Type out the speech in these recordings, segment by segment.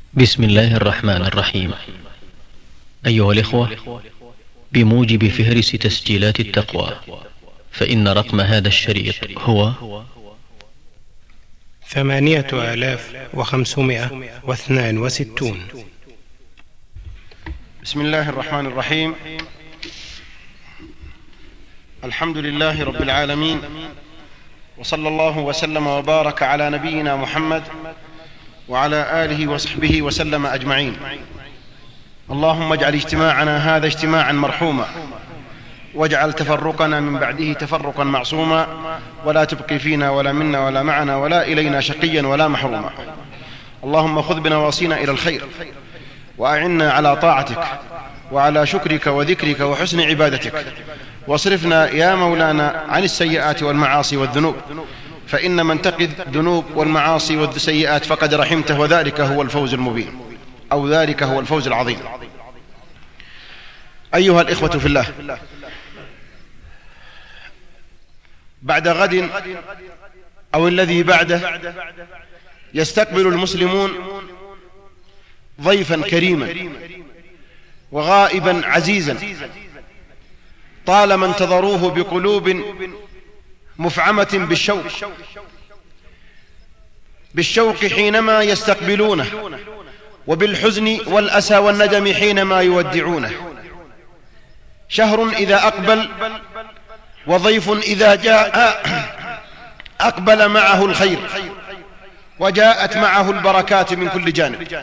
بسم الله الرحمن الرحيم. أيها الإخوة، بموجب فهرس تسجيلات التقوى، فإن رقم هذا الشريط هو 8562. بسم الله الرحمن الرحيم. الحمد لله رب العالمين، وصلى الله وسلم وبارك على نبينا محمد وعلى آله وصحبه وسلم أجمعين. اللهم اجعل اجتماعنا هذا اجتماعا مرحوما، واجعل تفرقنا من بعده تفرقا معصوما، ولا تبقي فينا ولا منا ولا معنا ولا إلينا شقيا ولا محروما. اللهم خذ بنواصينا إلى الخير، وأعنا على طاعتك وعلى شكرك وذكرك وحسن عبادتك، واصرفنا يا مولانا عن السيئات والمعاصي والذنوب، فإن من تقي الذنوب والمعاصي والسيئات فقد رحمته، وذلك هو الفوز المبين، أو ذلك هو الفوز العظيم. أيها الإخوة في الله، بعد غد أو الذي بعده يستقبل المسلمون ضيفا كريما وغائبا عزيزا طالما انتظروه بقلوب مفعمة بالشوق حينما يستقبلونه، وبالحزن والأسى والندم حينما يودعونه. شهر إذا أقبل وضيف إذا جاء أقبل معه الخير، وجاءت معه البركات من كل جانب.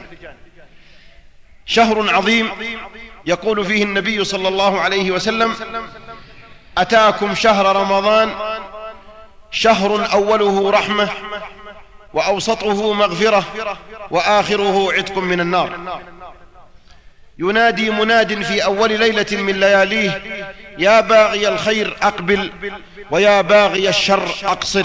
شهر عظيم يقول فيه النبي صلى الله عليه وسلم: أتاكم شهر رمضان شهر أوله رحمة، وأوسطه مغفرة، وآخره عتق من النار. ينادي مناد في أول ليلة من لياليه: يا باغي الخير أقبل، ويا باغي الشر أقصر.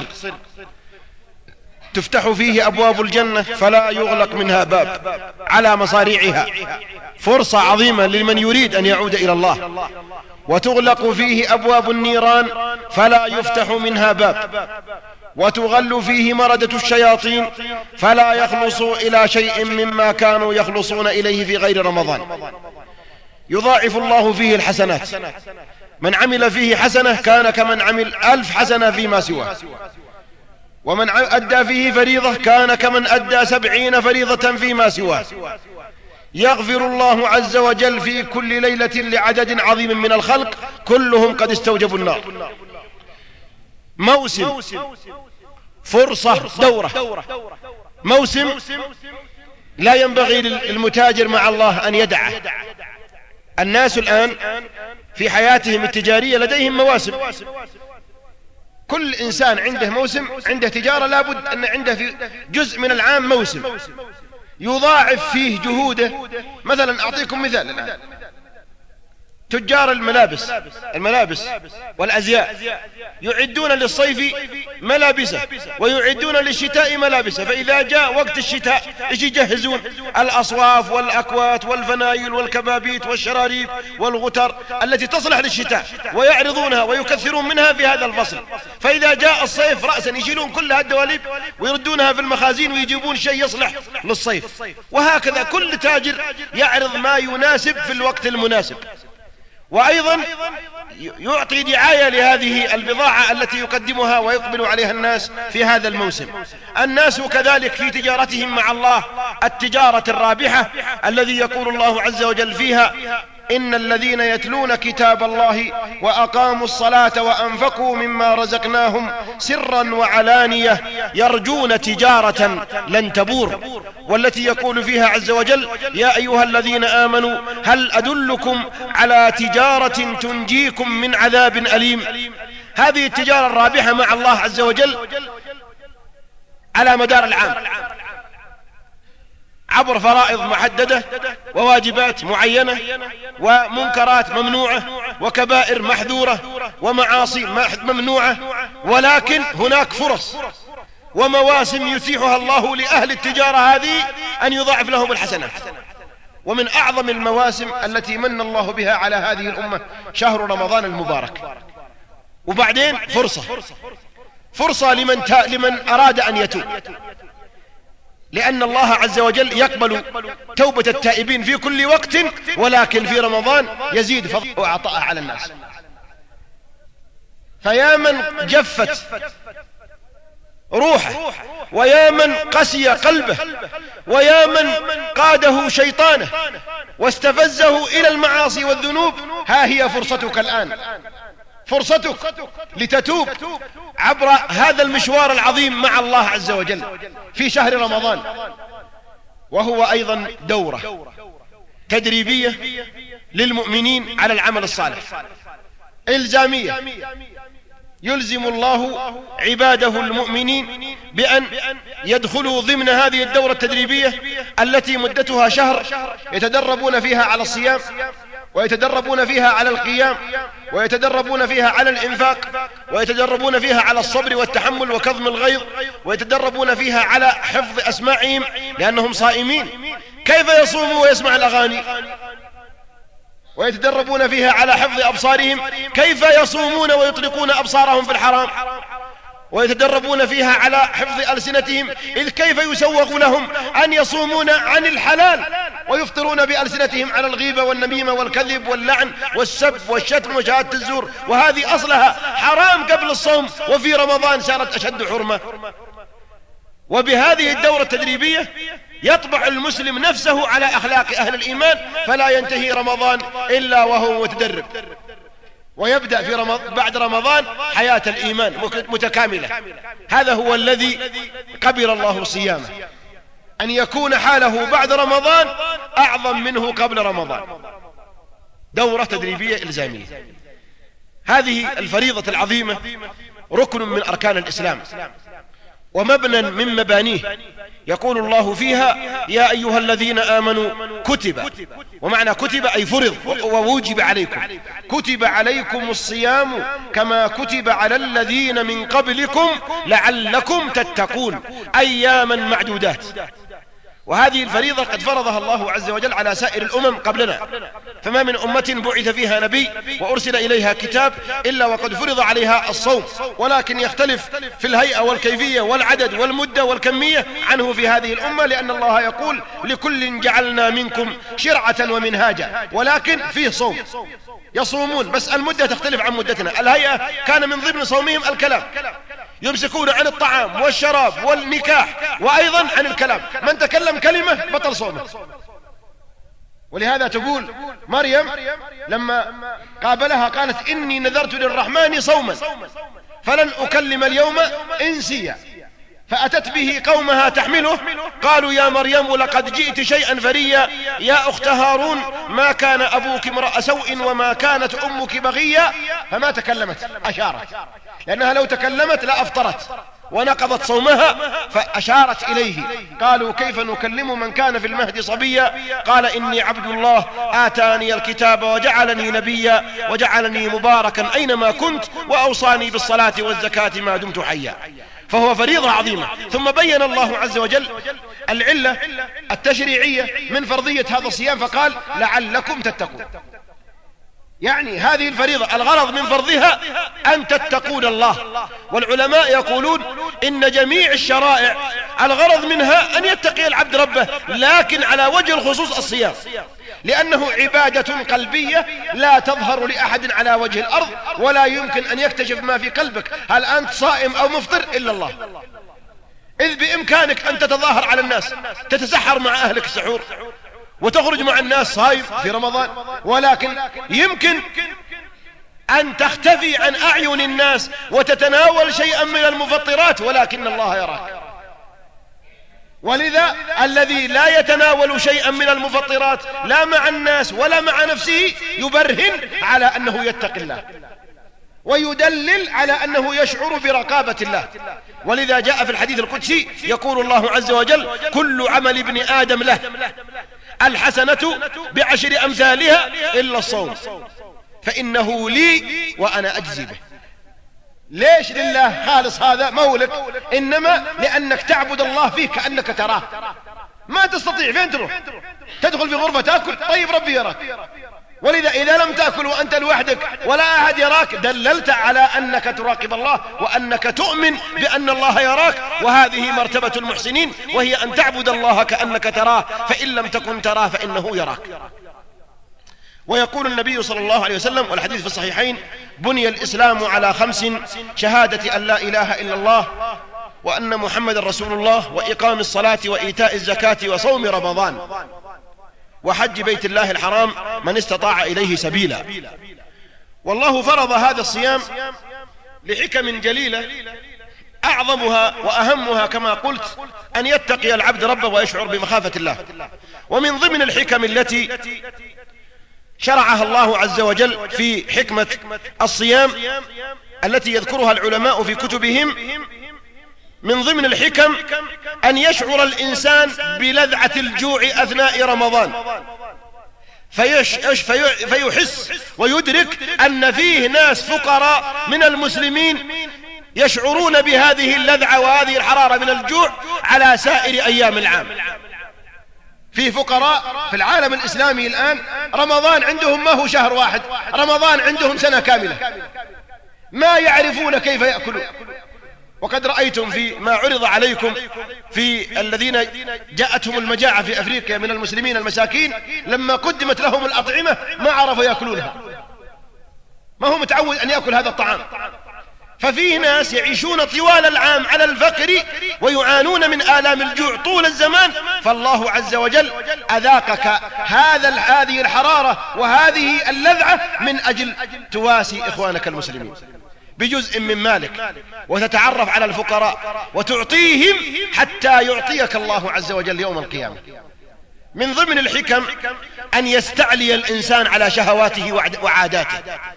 تفتح فيه أبواب الجنة فلا يغلق منها باب على مصاريعها، فرصة عظيمة لمن يريد أن يعود إلى الله. وتغلق فيه أبواب النيران فلا يفتح منها باب، وتغل فيه مردة الشياطين فلا يخلصوا إلى شيء مما كانوا يخلصون إليه في غير رمضان. يضاعف الله فيه الحسنات، من عمل فيه حسنة كان كمن عمل 1000 حسنة فيما سواه، ومن أدى فيه فريضة كان كمن أدى 70 فريضة فيما سواه. يغفر الله عز وجل في كل ليلة لعدد عظيم من الخلق كلهم قد استوجبوا النار. موسم، فرصة، دورة، موسم لا ينبغي للمتاجر مع الله أن يدعه. الناس الآن في حياتهم التجارية لديهم مواسم. كل إنسان عنده موسم، عنده تجارة لابد أن عنده في جزء من العام موسم يضاعف فيه جهوده. مثلا أعطيكم مثال الآن: تجار الملابس والأزياء يعدون للصيف ملابسه، ويعدون للشتاء ملابسه. فإذا جاء وقت الشتاء إيش يجهزون؟ الأصواف والأكوات والفنايل والكبابيت والشراريب والغتر التي تصلح للشتاء، ويعرضونها ويكثرون منها في هذا الفصل. فإذا جاء الصيف رأسا يشيلون كل هالدواليب ويردونها في المخازين ويجيبون شيء يصلح للصيف. وهكذا كل تاجر يعرض ما يناسب في الوقت المناسب، وأيضا يعطي دعاية لهذه البضاعة التي يقدمها ويقبل عليها الناس في هذا الموسم. الناس كذلك في تجارتهم مع الله التجارة الرابحة الذي يقول الله عز وجل فيها: إن الذين يتلون كتاب الله وأقاموا الصلاة وأنفقوا مما رزقناهم سرا وعلانية يرجون تجارة لن تبور. والتي يقول فيها عز وجل: يا أيها الذين آمنوا هل أدلكم على تجارة تنجيكم من عذاب أليم. هذه التجارة الرابحة مع الله عز وجل على مدار العام عبر فرائض محددة وواجبات معينة ومنكرات ممنوعة وكبائر محذورة ومعاصي ممنوعة. ولكن هناك فرص ومواسم يتيحها الله لأهل التجارة هذه أن يضاعف لهم الحسنات. ومن أعظم المواسم التي من الله بها على هذه الأمة شهر رمضان المبارك. وبعدين فرصة لمن أراد أن يتوب. لأن الله عز وجل يقبل توبة التائبين في كل وقت، ولكن في رمضان يزيد فضله وعطاءه على الناس. فيا من جفت روحه، ويا من قسي قلبه، ويا من قاده شيطانه واستفزه إلى المعاصي والذنوب، ها هي فرصتك الآن، فرصتك لتتوب عبر هذا المشوار العظيم مع الله عز وجل في شهر رمضان، وهو أيضا دورة تدريبية للمؤمنين على العمل الصالح، إلزامية. يلزم الله عباده المؤمنين بأن يدخلوا ضمن هذه الدورة التدريبية التي مدتها شهر، يتدربون فيها على الصيام، ويتدربون فيها على القيام، ويتدربون فيها على الإنفاق، ويتدربون فيها على الصبر والتحمل وكظم الغيظ، ويتدربون فيها على حفظ أسماعهم لأنهم صائمين. كيف يصوموا ويسمع الأغاني؟ ويتدربون فيها على حفظ أبصارهم، كيف يصومون ويطلقون أبصارهم في الحرام؟ ويتدربون فيها على حفظ ألسنتهم، إذ كيف يسوغ لهم أن يصومون عن الحلال ويفطرون بألسنتهم على الغيبة والنميمة والكذب واللعن والسب والشتم وشهادة الزور، وهذه أصلها حرام قبل الصوم، وفي رمضان صارت أشد حرمة. وبهذه الدورة التدريبية يطبع المسلم نفسه على أخلاق أهل الإيمان، فلا ينتهي رمضان إلا وهو متدرب، ويبدأ في بعد رمضان حياة الإيمان متكاملة. هذا هو الذي قبل الله صيامه، أن يكون حاله بعد رمضان أعظم منه قبل رمضان. دورة تدريبية إلزامية. هذه الفريضة العظيمة ركن من أركان الإسلام ومبنى من مبانيه. يقول الله فيها: يا أيها الذين آمنوا كتب، ومعنى كتب أي فرض ووجب عليكم، كتب عليكم الصيام كما كتب على الذين من قبلكم لعلكم تتقون، أياما معدودات. وهذه الفريضة قد فرضها الله عز وجل على سائر الأمم قبلنا، فما من أمة بعث فيها نبي وأرسل إليها كتاب إلا وقد فرض عليها الصوم، ولكن يختلف في الهيئة والكيفية والعدد والمدة والكمية عنه في هذه الأمة، لأن الله يقول: لكل جعلنا منكم شرعة ومنهاجا، ولكن فيه صوم يصومون، بس المدة تختلف عن مدتنا. الهيئة كان من ضمن صومهم الكلام، يمسكون عن الطعام والشراب والنكاح وأيضا عن الكلام، من تكلم كلمة بطل صومه. ولهذا تقول مريم لما قابلها قالت: إني نذرت للرحمن صوما فلن أكلم اليوم إنسيا، فأتت به قومها تحمله، قالوا: يا مريم لقد جئت شيئا فريا، يا أخت هارون ما كان أبوك امرأ سوء وما كانت أمك بغيا. فما تكلمت، أشارت، لأنها لو تكلمت لأفطرت ونقضت صومها، فأشارت إليه. قالوا: كيف نكلم من كان في المهد صبيا؟ قال: إني عبد الله آتاني الكتاب وجعلني نبيا وجعلني مباركا أينما كنت وأوصاني بالصلاة والزكاة ما دمت حيا. فهو فريضة عظيمة. ثم بين الله عز وجل العلة التشريعية من فرضية هذا الصيام، فقال: لعلكم تتقون. يعني هذه الفريضة الغرض من فرضها أن تتقون الله. والعلماء يقولون إن جميع الشرائع الغرض منها أن يتقي العبد ربه، لكن على وجه الخصوص الصيام، لأنه عبادة قلبية لا تظهر لأحد على وجه الأرض، ولا يمكن أن يكتشف ما في قلبك هل أنت صائم أو مفطر إلا الله. إذ بإمكانك أن تتظاهر على الناس، تتسحر مع أهلك السحور وتخرج مع الناس صائم في رمضان، ولكن يمكن أن تختفي عن أعين الناس وتتناول شيئا من المفطرات، ولكن الله يراك. ولذا الذي لا يتناول شيئا من المفطرات لا مع الناس ولا مع نفسه يبرهن على أنه يتقي الله ويدلل على أنه يشعر برقابة الله. ولذا جاء في الحديث القدسي يقول الله عز وجل: كل عمل ابن آدم له، الحسنة بعشر أمثالها إلا الصوم فإنه لي وأنا أجزي به. ليش لله خالص؟ هذا مولك، إنما لأنك تعبد الله فيه كأنك تراه. ما تستطيع، فين تروح؟ تدخل في غرفة تأكل، طيب ربي يراك. ولذا إذا لم تأكل وأنت لوحدك ولا أحد يراك دللت على أنك تراقب الله وأنك تؤمن بأن الله يراك، وهذه مرتبة المحسنين، وهي أن تعبد الله كأنك تراه، فإن لم تكن تراه فإنه يراك. ويقول النبي صلى الله عليه وسلم والحديث في الصحيحين: بني الإسلام على 5: شهادة أن لا إله إلا الله وأن محمد رسول الله، وإقام الصلاة، وإيتاء الزكاة، وصوم رمضان، وحج بيت الله الحرام من استطاع إليه سبيلا. والله فرض هذا الصيام لحكم جليلة، أعظمها وأهمها كما قلت أن يتقي العبد ربه ويشعر بمخافة الله. ومن ضمن الحكم التي شرعها الله عز وجل في حكمة الصيام التي يذكرها العلماء في كتبهم، من ضمن الحكم أن يشعر الإنسان بلذعة الجوع أثناء رمضان، فيحس ويدرك أن فيه ناس فقراء من المسلمين يشعرون بهذه اللذعة وهذه الحرارة من الجوع على سائر أيام العام. في فقراء في العالم الإسلامي الآن رمضان عندهم ما هو شهر واحد، رمضان عندهم سنة كاملة، ما يعرفون كيف يأكلون. وقد رأيتم في ما عرض عليكم في الذين جاءتهم المجاعة في أفريقيا من المسلمين المساكين، لما قدمت لهم الأطعمة ما عرفوا يأكلونها، ما هو متعود أن يأكل هذا الطعام. ففيه ناس يعيشون طوال العام على الفقر ويعانون من آلام الجوع طول الزمان، فالله عز وجل أذاقك هذه الحرارة وهذه اللذعة من أجل تواسي إخوانك المسلمين بجزء من مالك، وتتعرف على الفقراء وتعطيهم حتى يعطيك الله عز وجل يوم القيامة. من ضمن الحكم أن يستعلي الإنسان على شهواته وعاداته،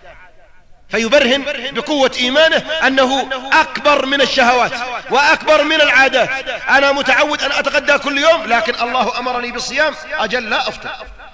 فيبرهن بقوة إيمانه أنه أكبر من الشهوات وأكبر من العادات. أنا متعود أن أتغدى كل يوم، لكن الله أمرني بالصيام، أجل لا أفطر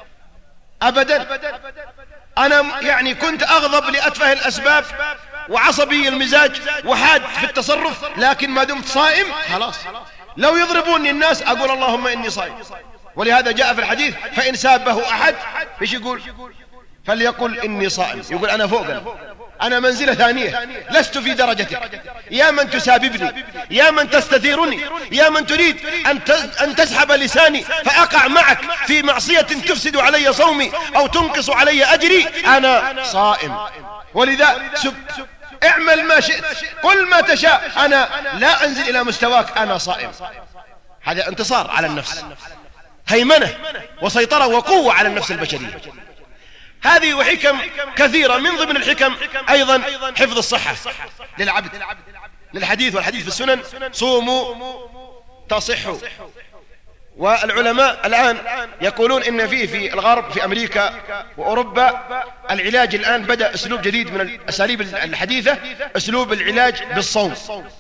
أبدا. أنا كنت أغضب لأتفه الأسباب وعصبي المزاج وحاد في التصرف، لكن ما دمت صائم خلاص، لو يضربوني الناس أقول اللهم إني صائم. ولهذا جاء في الحديث: فإن سابه أحد إيش يقول؟ فليقل إني صائم، يقول أنا فوقنا، أنا منزلة ثانية، لست في درجتك. يا من تساببني، يا من تستثيرني، يا من تريد أن تسحب لساني فأقع معك في معصية تفسد علي صومي أو تنقص علي أجري، أنا صائم. ولذا اعمل ما شئت، قل ما تشاء، أنا لا أنزل إلى مستواك، أنا صائم. هذا انتصار على النفس، هيمنة وسيطرة وقوة على النفس البشرية. هذه وحكم كثيرة. من ضمن الحكم أيضا حفظ الصحة للعبد، للحديث، والحديث في السنن: صوموا تصحوا. والعلماء الآن يقولون إن في الغرب، في أمريكا وأوروبا، العلاج الآن بدأ أسلوب جديد من الأساليب الحديثة، أسلوب العلاج بالصوم،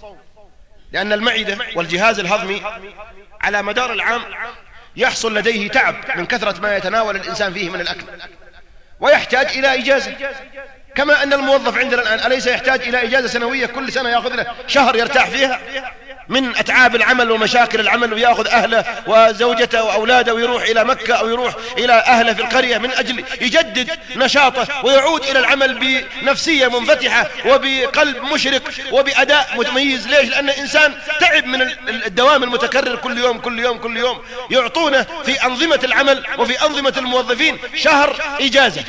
لأن المعدة والجهاز الهضمي على مدار العام يحصل لديه تعب من كثرة ما يتناول الإنسان فيه من الأكل، ويحتاج إلى إجازة، كما أن الموظف عندنا الآن أليس يحتاج إلى إجازة سنوية كل سنة يأخذ له شهر يرتاح فيها من أتعاب العمل ومشاكل العمل، ويأخذ أهله وزوجته وأولاده ويروح إلى مكة أو يروح إلى أهله في القرية من أجل يجدد نشاطه ويعود إلى العمل بنفسية منفتحة وبقلب مشرق وبأداء متميز. ليش؟ لأن الإنسان تعب من الدوام المتكرر كل يوم كل يوم كل يوم. يعطونه في أنظمة العمل وفي أنظمة الموظفين شهر إجازة،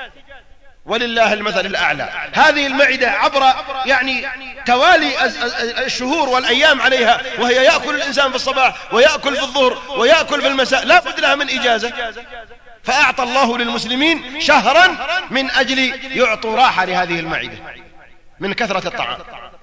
ولله المثل الأعلى. هذه المعدة عبر توالي الشهور والأيام عليها، وهي يأكل الإنسان في الصباح ويأكل في الظهر ويأكل في المساء، لا بد لها من إجازة. فأعطى الله للمسلمين شهرا من أجل يعطوا راحة لهذه المعدة من كثرة الطعام.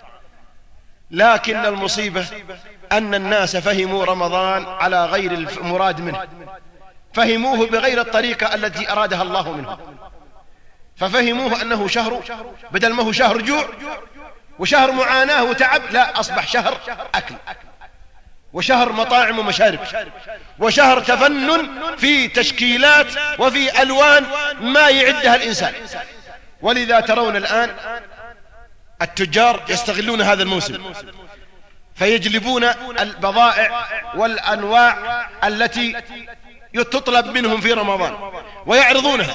لكن المصيبة أن الناس فهموا رمضان على غير المراد منه، فهموه بغير الطريقة التي أرادها الله منه، ففهموه أنه شهر، بدل ما هو شهر جوع وشهر معاناة وتعب، لا، أصبح شهر أكل وشهر مطاعم ومشارب وشهر تفنن في تشكيلات وفي ألوان ما يعدها الإنسان. ولذا ترون الآن التجار يستغلون هذا الموسم، فيجلبون البضائع والأنواع التي تطلب منهم في رمضان ويعرضونها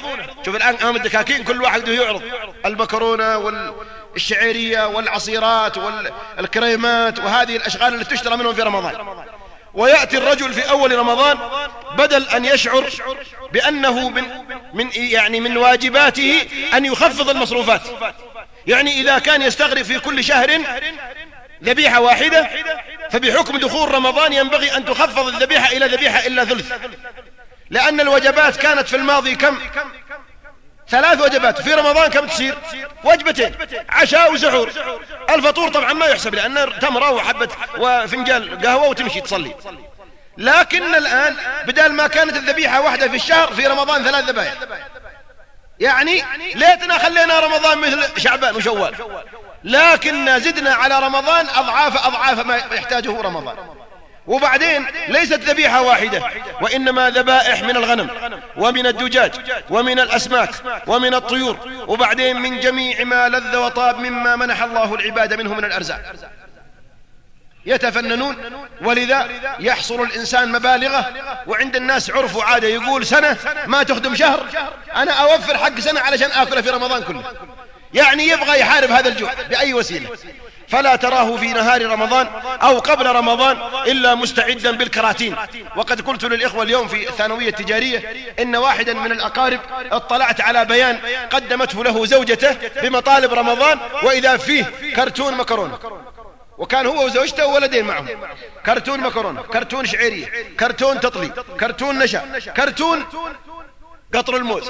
شوف الآن أمام الدكاكين كل واحد يعرض المكرونة والشعيرية والعصيرات والكريمات وهذه الأشغال التي تشترى منهم في رمضان. ويأتي الرجل في أول رمضان بدل أن يشعر بأنه من واجباته أن يخفض المصروفات. يعني إذا كان يستغرق في كل شهر ذبيحة واحدة، فبحكم دخول رمضان ينبغي أن تخفض الذبيحة إلى ذبيحة إلا ثلث، لأن الوجبات كانت في الماضي كم؟ 3 وجبات. في رمضان كم تصير؟ وجبتين، عشاء وسحور. الفطور طبعا ما يحسب لأنه تمرة وحبة وفنجان قهوة وتمشي تصلي. لكن الآن بدل ما كانت الذبيحة واحدة في الشهر، في رمضان 3 ذبائح. يعني ليتنا خلينا رمضان مثل شعبان وشوال، لكن زدنا على رمضان أضعاف ما يحتاجه رمضان. وبعدين ليست ذبيحة واحدة، وإنما ذبائح من الغنم ومن الدجاج ومن الأسماك ومن الطيور، وبعدين من جميع ما لذ وطاب مما منح الله العباد منه من الأرزاق. يتفننون، ولذا يحصل الإنسان مبالغه. وعند الناس عرف وعادة، يقول سنة ما تخدم شهر، أنا أوفر حق سنة علشان آكله في رمضان كله. يعني يبغى يحارب هذا الجوع بأي وسيلة. فلا تراه في نهار رمضان أو قبل رمضان إلا مستعدا بالكراتين. وقد قلت للإخوة اليوم في الثانوية التجارية إن واحدا من الأقارب اطلعت على بيان قدمته له زوجته بمطالب رمضان، وإذا فيه كرتون مكرونة، وكان هو وزوجته وولدين معهم، كرتون مكرونة، كرتون شعيرية، كرتون تطلي، كرتون نشا، كرتون قطر الموز.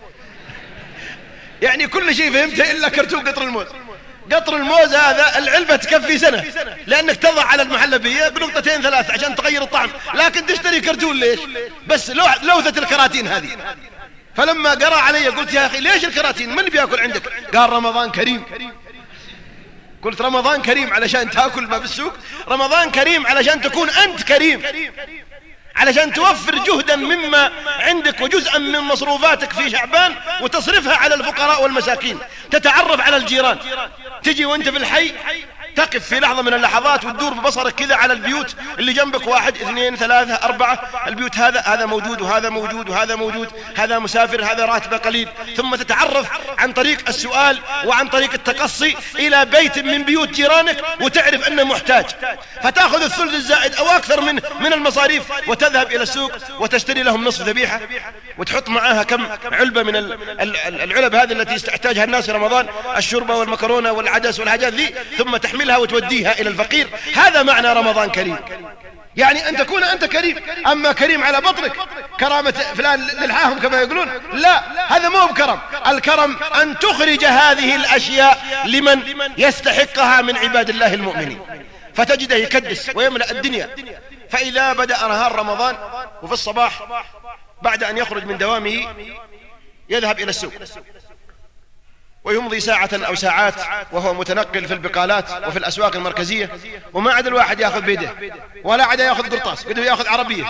يعني كل شيء فهمته إلا كرتون قطر الموز. قطر الموز هذا العلبة تكفي سنة، لأنك تضع على المحلبية بنقطتين 3 عشان تغير الطعم، لكن تشتري كرتون ليش؟ بس لوثة الكراتين هذه. فلما قرأ علي قلت يا أخي ليش الكراتين؟ من بيأكل عندك؟ قال رمضان كريم. قلت رمضان كريم علشان تأكل ما بالسوق؟ رمضان كريم علشان تكون أنت كريم، علشان توفر جهدا مما عندك وجزءا من مصروفاتك في شعبان وتصرفها على الفقراء والمساكين. تتعرف على الجيران، تجي وانت في الحي تقف في لحظة من اللحظات وتدور ببصرك كذا على البيوت اللي جنبك، 1 2 3 4 البيوت، هذا موجود وهذا موجود وهذا موجود، هذا مسافر هذا راتبه قليل. ثم تتعرف عن طريق السؤال وعن طريق التقصي إلى بيت من بيوت جيرانك وتعرف أنه محتاج، فتأخذ الثلث الزائد أو أكثر من المصاريف وتذهب إلى السوق وتشتري لهم نصف ذبيحة وتحط معها كم علبة من العلب هذه التي يحتاجها الناس في رمضان، الشوربة والمكرونة والعدس والحاجات ذي، ثم تحملها وتوديها إلى الفقير. هذا معنى رمضان كريم، يعني أن تكون أنت كريم. أما كريم على بطنك، كرامة فلان للحاهم كما يقولون، لا، هذا مو بكرم. الكرم أن تخرج هذه الأشياء لمن يستحقها من عباد الله المؤمنين، فتجده يكدس ويملأ الدنيا. فإذا بدأ نهار رمضان وفي الصباح بعد أن يخرج من دوامه يذهب إلى السوق ويمضي ساعة أو ساعات وهو متنقل في البقالات وفي الأسواق المركزية، وما عاد الواحد يأخذ بيده ولا عاد يأخذ قرطاس، بده يأخذ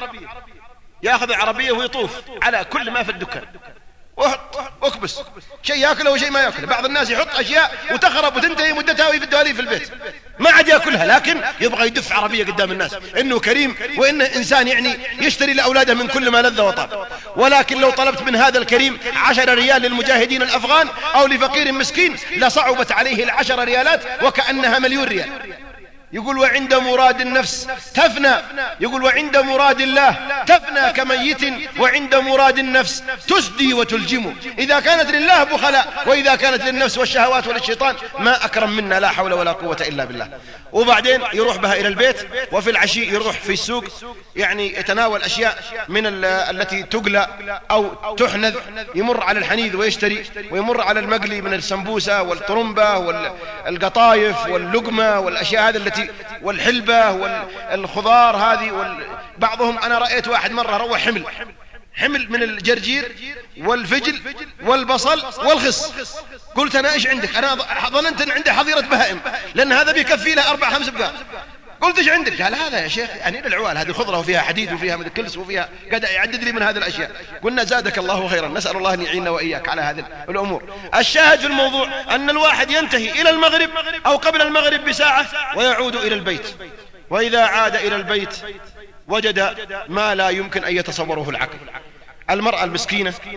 عربية ويطوف على كل ما في الدكان واكبس شيء يأكله وشيء ما يأكله. بعض الناس يحط أشياء وتخرب وتنتهي مدتها وهي في الدواليب في البيت، ما عاد يأكلها، لكن يبغى يدف عربية قدام الناس إنه كريم وإنه إنسان يعني يشتري لأولاده من كل ما لذ وطاب. ولكن لو طلبت من هذا الكريم 10 ريال للمجاهدين الأفغان أو لفقير مسكين لصعبت عليه 10 ريالات وكأنها 1,000,000 ريال. يقول وعند مراد النفس تفنى، يقول وعند مراد الله تفنى كميت، وعند مراد النفس تسدي وتلجم. إذا كانت لله بخلاء، وإذا كانت للنفس والشهوات وللشيطان ما أكرم منا، لا حول ولا قوة إلا بالله. وبعدين يروح بها إلى البيت، وفي العشي يروح في السوق يعني يتناول أشياء من التي تقلى أو تحنذ، يمر على الحنيذ ويشتري، ويمر على المقلي من السمبوسة والطرمبة والقطايف واللقمة والأشياء هذه التي والحلبة والخضار هذه. بعضهم أنا رأيت واحد مرة روح حمل من الجرجير والفجل والبصل والخس. قلت أنا إيش عندك؟ أنا ظننت أن عنده حظيرة بهائم، لأن هذا بيكفي له 4-5 بقال. قلت إيش عندك؟ قال هذا يا شيخ يعني للعوال، هذه خضرة وفيها حديد وفيها كلس وفيها، قد يعدد لي من هذه الأشياء. قلنا زادك الله خيرا، نسأل الله أن يعيننا وإياك على هذه الأمور. الشاهد في الموضوع أن الواحد ينتهي إلى المغرب أو قبل المغرب بساعة ويعود إلى البيت، وإذا عاد إلى البيت وجد ما لا يمكن أن يتصوره العقل. المرأة المسكينة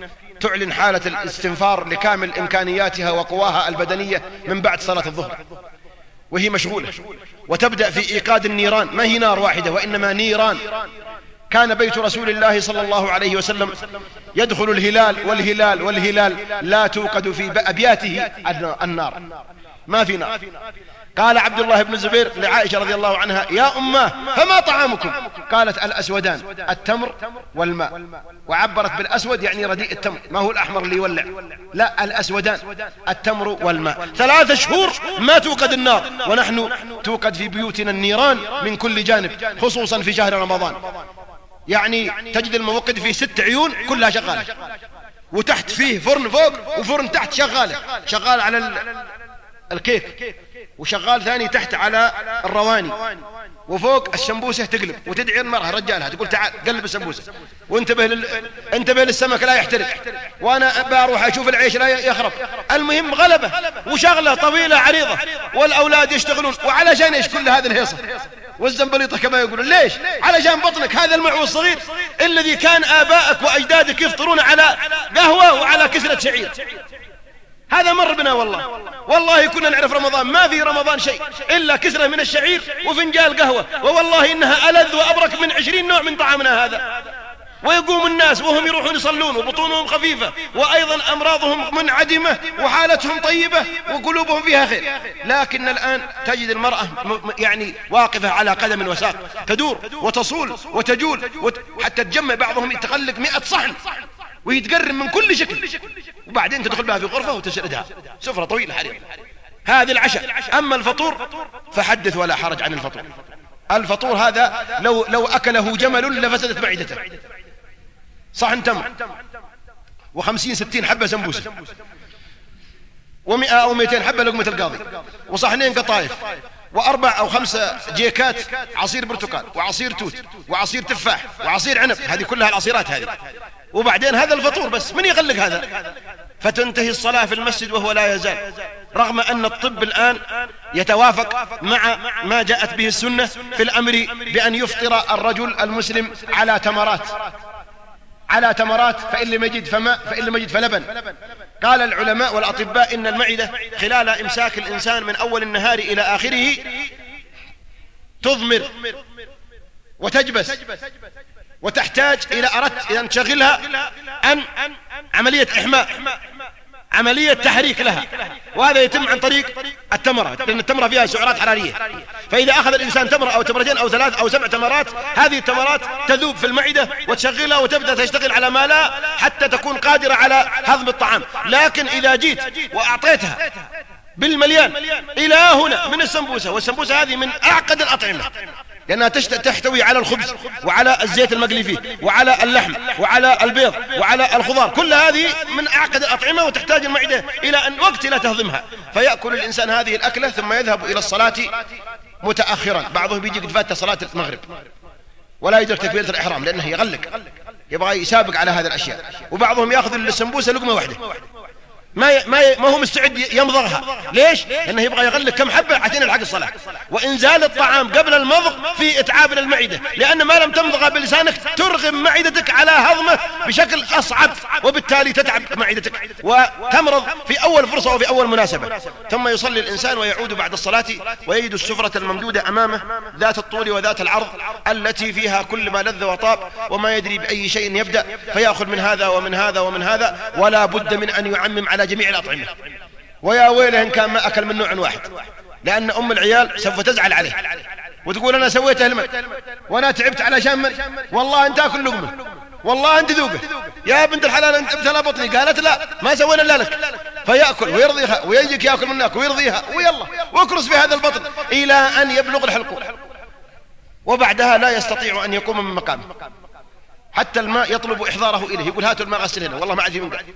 تعلن حالة الاستنفار لكامل إمكانياتها وقواها البدنية من بعد صلاة الظهر، وهي مشغولة، وتبدأ في إيقاد النيران، ما هي نار واحدة وإنما نيران. كان بيت رسول الله صلى الله عليه وسلم يدخل الهلال والهلال والهلال لا توقد في أبياته النار، ما في نار. قال عبد الله بن الزبير لعائشة رضي الله عنها: يا أماه فما طعامكم؟ قالت: الأسودان، التمر والماء. وعبرت بالأسود يعني رديء التمر، ما هو الأحمر اللي يولع، لا، الأسودان التمر والماء. 3 شهور ما توقد النار، ونحن توقد في بيوتنا النيران من كل جانب، خصوصا في شهر رمضان. يعني تجد الموقد فيه 6 عيون كلها شغالة، وتحت فيه فرن فوق وفرن تحت شغال على الكيك، وشغال ثاني تحت على الرواني، وفوق السمبوسة تقلب، وتدعي المرأة رجالها تقول: تعال قلب السمبوسة، وانتبه للسمك لا يحترق، وانا بروح اشوف العيش لا يخرب. المهم غلبة وشغلة طويلة عريضة، والاولاد يشتغلون. وعلشان ايش كل هذه الهيصة والزنبليطة كما يقولون؟ ليش؟ علشان بطنك هذا المعوى الصغير الذي كان آبائك وأجدادك يفطرون على قهوة وعلى كسرة شعير. هذا مر بنا والله كنا نعرف رمضان، ما في رمضان شيء إلا كسرة من الشعير وفنجال قهوة، ووالله إنها ألذ وأبرك من 20 نوع من طعامنا هذا. ويقوم الناس وهم يروحون يصلون وبطونهم خفيفة، وأيضا أمراضهم منعدمة وحالتهم طيبة وقلوبهم فيها خير. لكن الآن تجد المرأة يعني واقفة على قدم وساق، تدور وتصول وتجول حتى تجمع، بعضهم يتخلق 100 صحن ويتقرم من كل شكل، وبعدين تدخل بها في غرفة وتسردها سفرة طويلة حريم. هذه العشاء. أما الفطور فحدث ولا حرج عن الفطور. الفطور هذا لو أكله جمل لفسدت معدته. صحن تمر و50-60 حبة سمبوسة، و100 أو 200 حبة لقمة القاضي، وصحنين قطايف، و4 أو 5 جيكات عصير برتقال، وعصير توت، وعصير تفاح، وعصير عنب. هذه كلها العصيرات هذه. وبعدين هذا الفطور بس، من يغلق هذا؟ فتنتهي الصلاة في المسجد وهو لا يزال، رغم أن الطب الآن يتوافق مع ما جاءت به السنة في الأمر بأن يفطر الرجل المسلم على تمرات، فإن لم يجد فماء، فإن لم يجد فلبن. قال العلماء والأطباء إن المعدة خلال إمساك الإنسان من أول النهار إلى آخره تضمر وتجبس، وتحتاج إلى أردت إذا تشغلها أن عملية إحماء، عملية تحريك لها، وهذا يتم عن طريق التمرة، لأن التمرة فيها سعرات حرارية. فإذا أخذ الإنسان تمرة أو تمرتين أو 3 أو 7 تمرات، هذه التمرات تذوب في المعدة وتشغلها وتبدأ تشتغل على ما لا حتى تكون قادرة على هضم الطعام. لكن إذا جيت وأعطيتها بالمليان إلى هنا من السمبوسة، والسمبوسة هذه من أعقد الأطعمة، لأنها تحتوي على الخبز وعلى الزيت المقلي فيه وعلى اللحم وعلى البيض وعلى الخضار، كل هذه من أعقد الأطعمة، وتحتاج المعدة إلى أن وقت لا تهضمها. فيأكل الإنسان هذه الأكلة ثم يذهب إلى الصلاة متأخرا. بعضهم بيجي قد فات صلاة المغرب ولا يدرك تكبيرة الإحرام لأنه يغلق، يبغى يسابق على هذه الأشياء. وبعضهم يأخذ السمبوسة لقمة واحدة، ما هو مستعد يمضغها. ليش؟ لأنه يبغى يغلق كم حبة عشان يلحق الصلاة. وإنزال الطعام قبل المضغ في إتعاب للمعدة، لأن ما لم تمضغها بلسانك ترغم معدتك على هضمه بشكل أصعب، وبالتالي تتعب معدتك وتمرض في أول فرصة وفي أول مناسبة. ثم يصلي الإنسان ويعود بعد الصلاة ويجد السفرة الممدودة أمامه ذات الطول وذات العرض التي فيها كل ما لذ وطاب، وما يدري بأي شيء يبدأ، فيأخذ من هذا ومن هذا ومن هذا، ولا بد من أن يعمم على جميع الأطعمة. ويا ويله إن كان ما أكل من نوع واحد، لأن أم العيال سوف تزعل عليه وتقول أنا سويته لمن، وأنا تعبت علشان من، والله أنت أكل لقمة، والله أنت ذوقه، يا بنت الحلال أنت ابتلى بطني. قالت لا ما سوينا إلا لك. فيأكل ويرضيها ويجيك يأكل منك ويرضيها، ويلا واكرس في هذا البطن إلى أن يبلغ الحلقوم، وبعدها لا يستطيع أن يقوم من مقامه. حتى الماء يطلب إحضاره إليه، يقول هاتوا الماء غسل هنا، والله ما عاد من قاعد.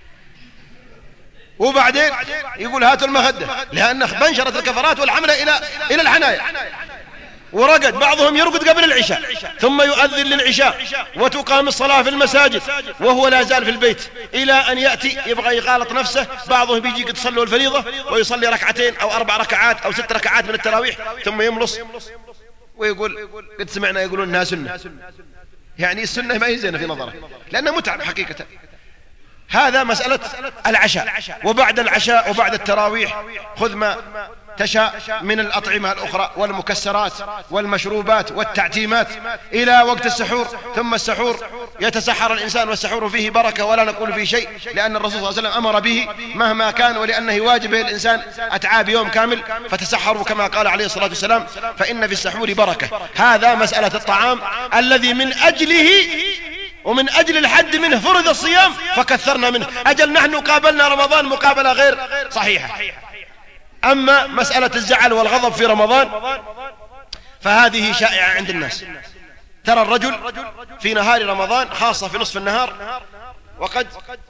وبعدين يقول هاتوا المخدة، لأن بنشرت الكفرات والحملة إلى الحنايا. ورقد بعضهم يرقد قبل العشاء ثم يؤذن للعشاء وتقام الصلاة في المساجد وهو لا زال في البيت إلى أن يأتي يبغى يغالط نفسه. بعضهم بيجي قد صلوا الفريضة ويصلي 2 أو 4 ركعات أو 6 ركعات من التراويح ثم يملص ويقول قد سمعنا يقولون انها سنة. يعني السنة ما هي زينة في نظره لأنه متعب حقيقة. هذا مسألة العشاء. وبعد العشاء وبعد التراويح خذ ما تشاء من الأطعمة الأخرى والمكسرات والمشروبات والتعتيمات إلى وقت السحور. ثم السحور يتسحر الإنسان والسحور فيه بركة ولا نقول فيه شيء، لأن الرسول صلى الله عليه وسلم أمر به مهما كان، ولأنه واجب الإنسان أتعاب يوم كامل، فتسحروا كما قال عليه الصلاة والسلام فإن في السحور بركة. هذا مسألة الطعام الذي من أجله ومن أجل الحد منه فرض الصيام فكثرنا منه. أجل نحن قابلنا رمضان مقابلة غير صحيحة. أما مسألة الزعل والغضب في رمضان فهذه شائعة عند الناس. ترى الرجل في نهار رمضان خاصة في نصف النهار وقد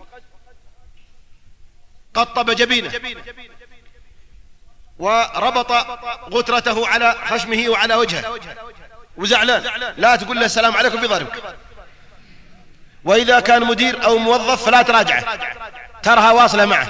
قطب جبينه وربط غترته على خشمه وعلى وجهه وزعلان، لا تقول له السلام عليكم بضربك. وإذا كان مدير أو موظف فلا تراجعه، ترها واصلة معه.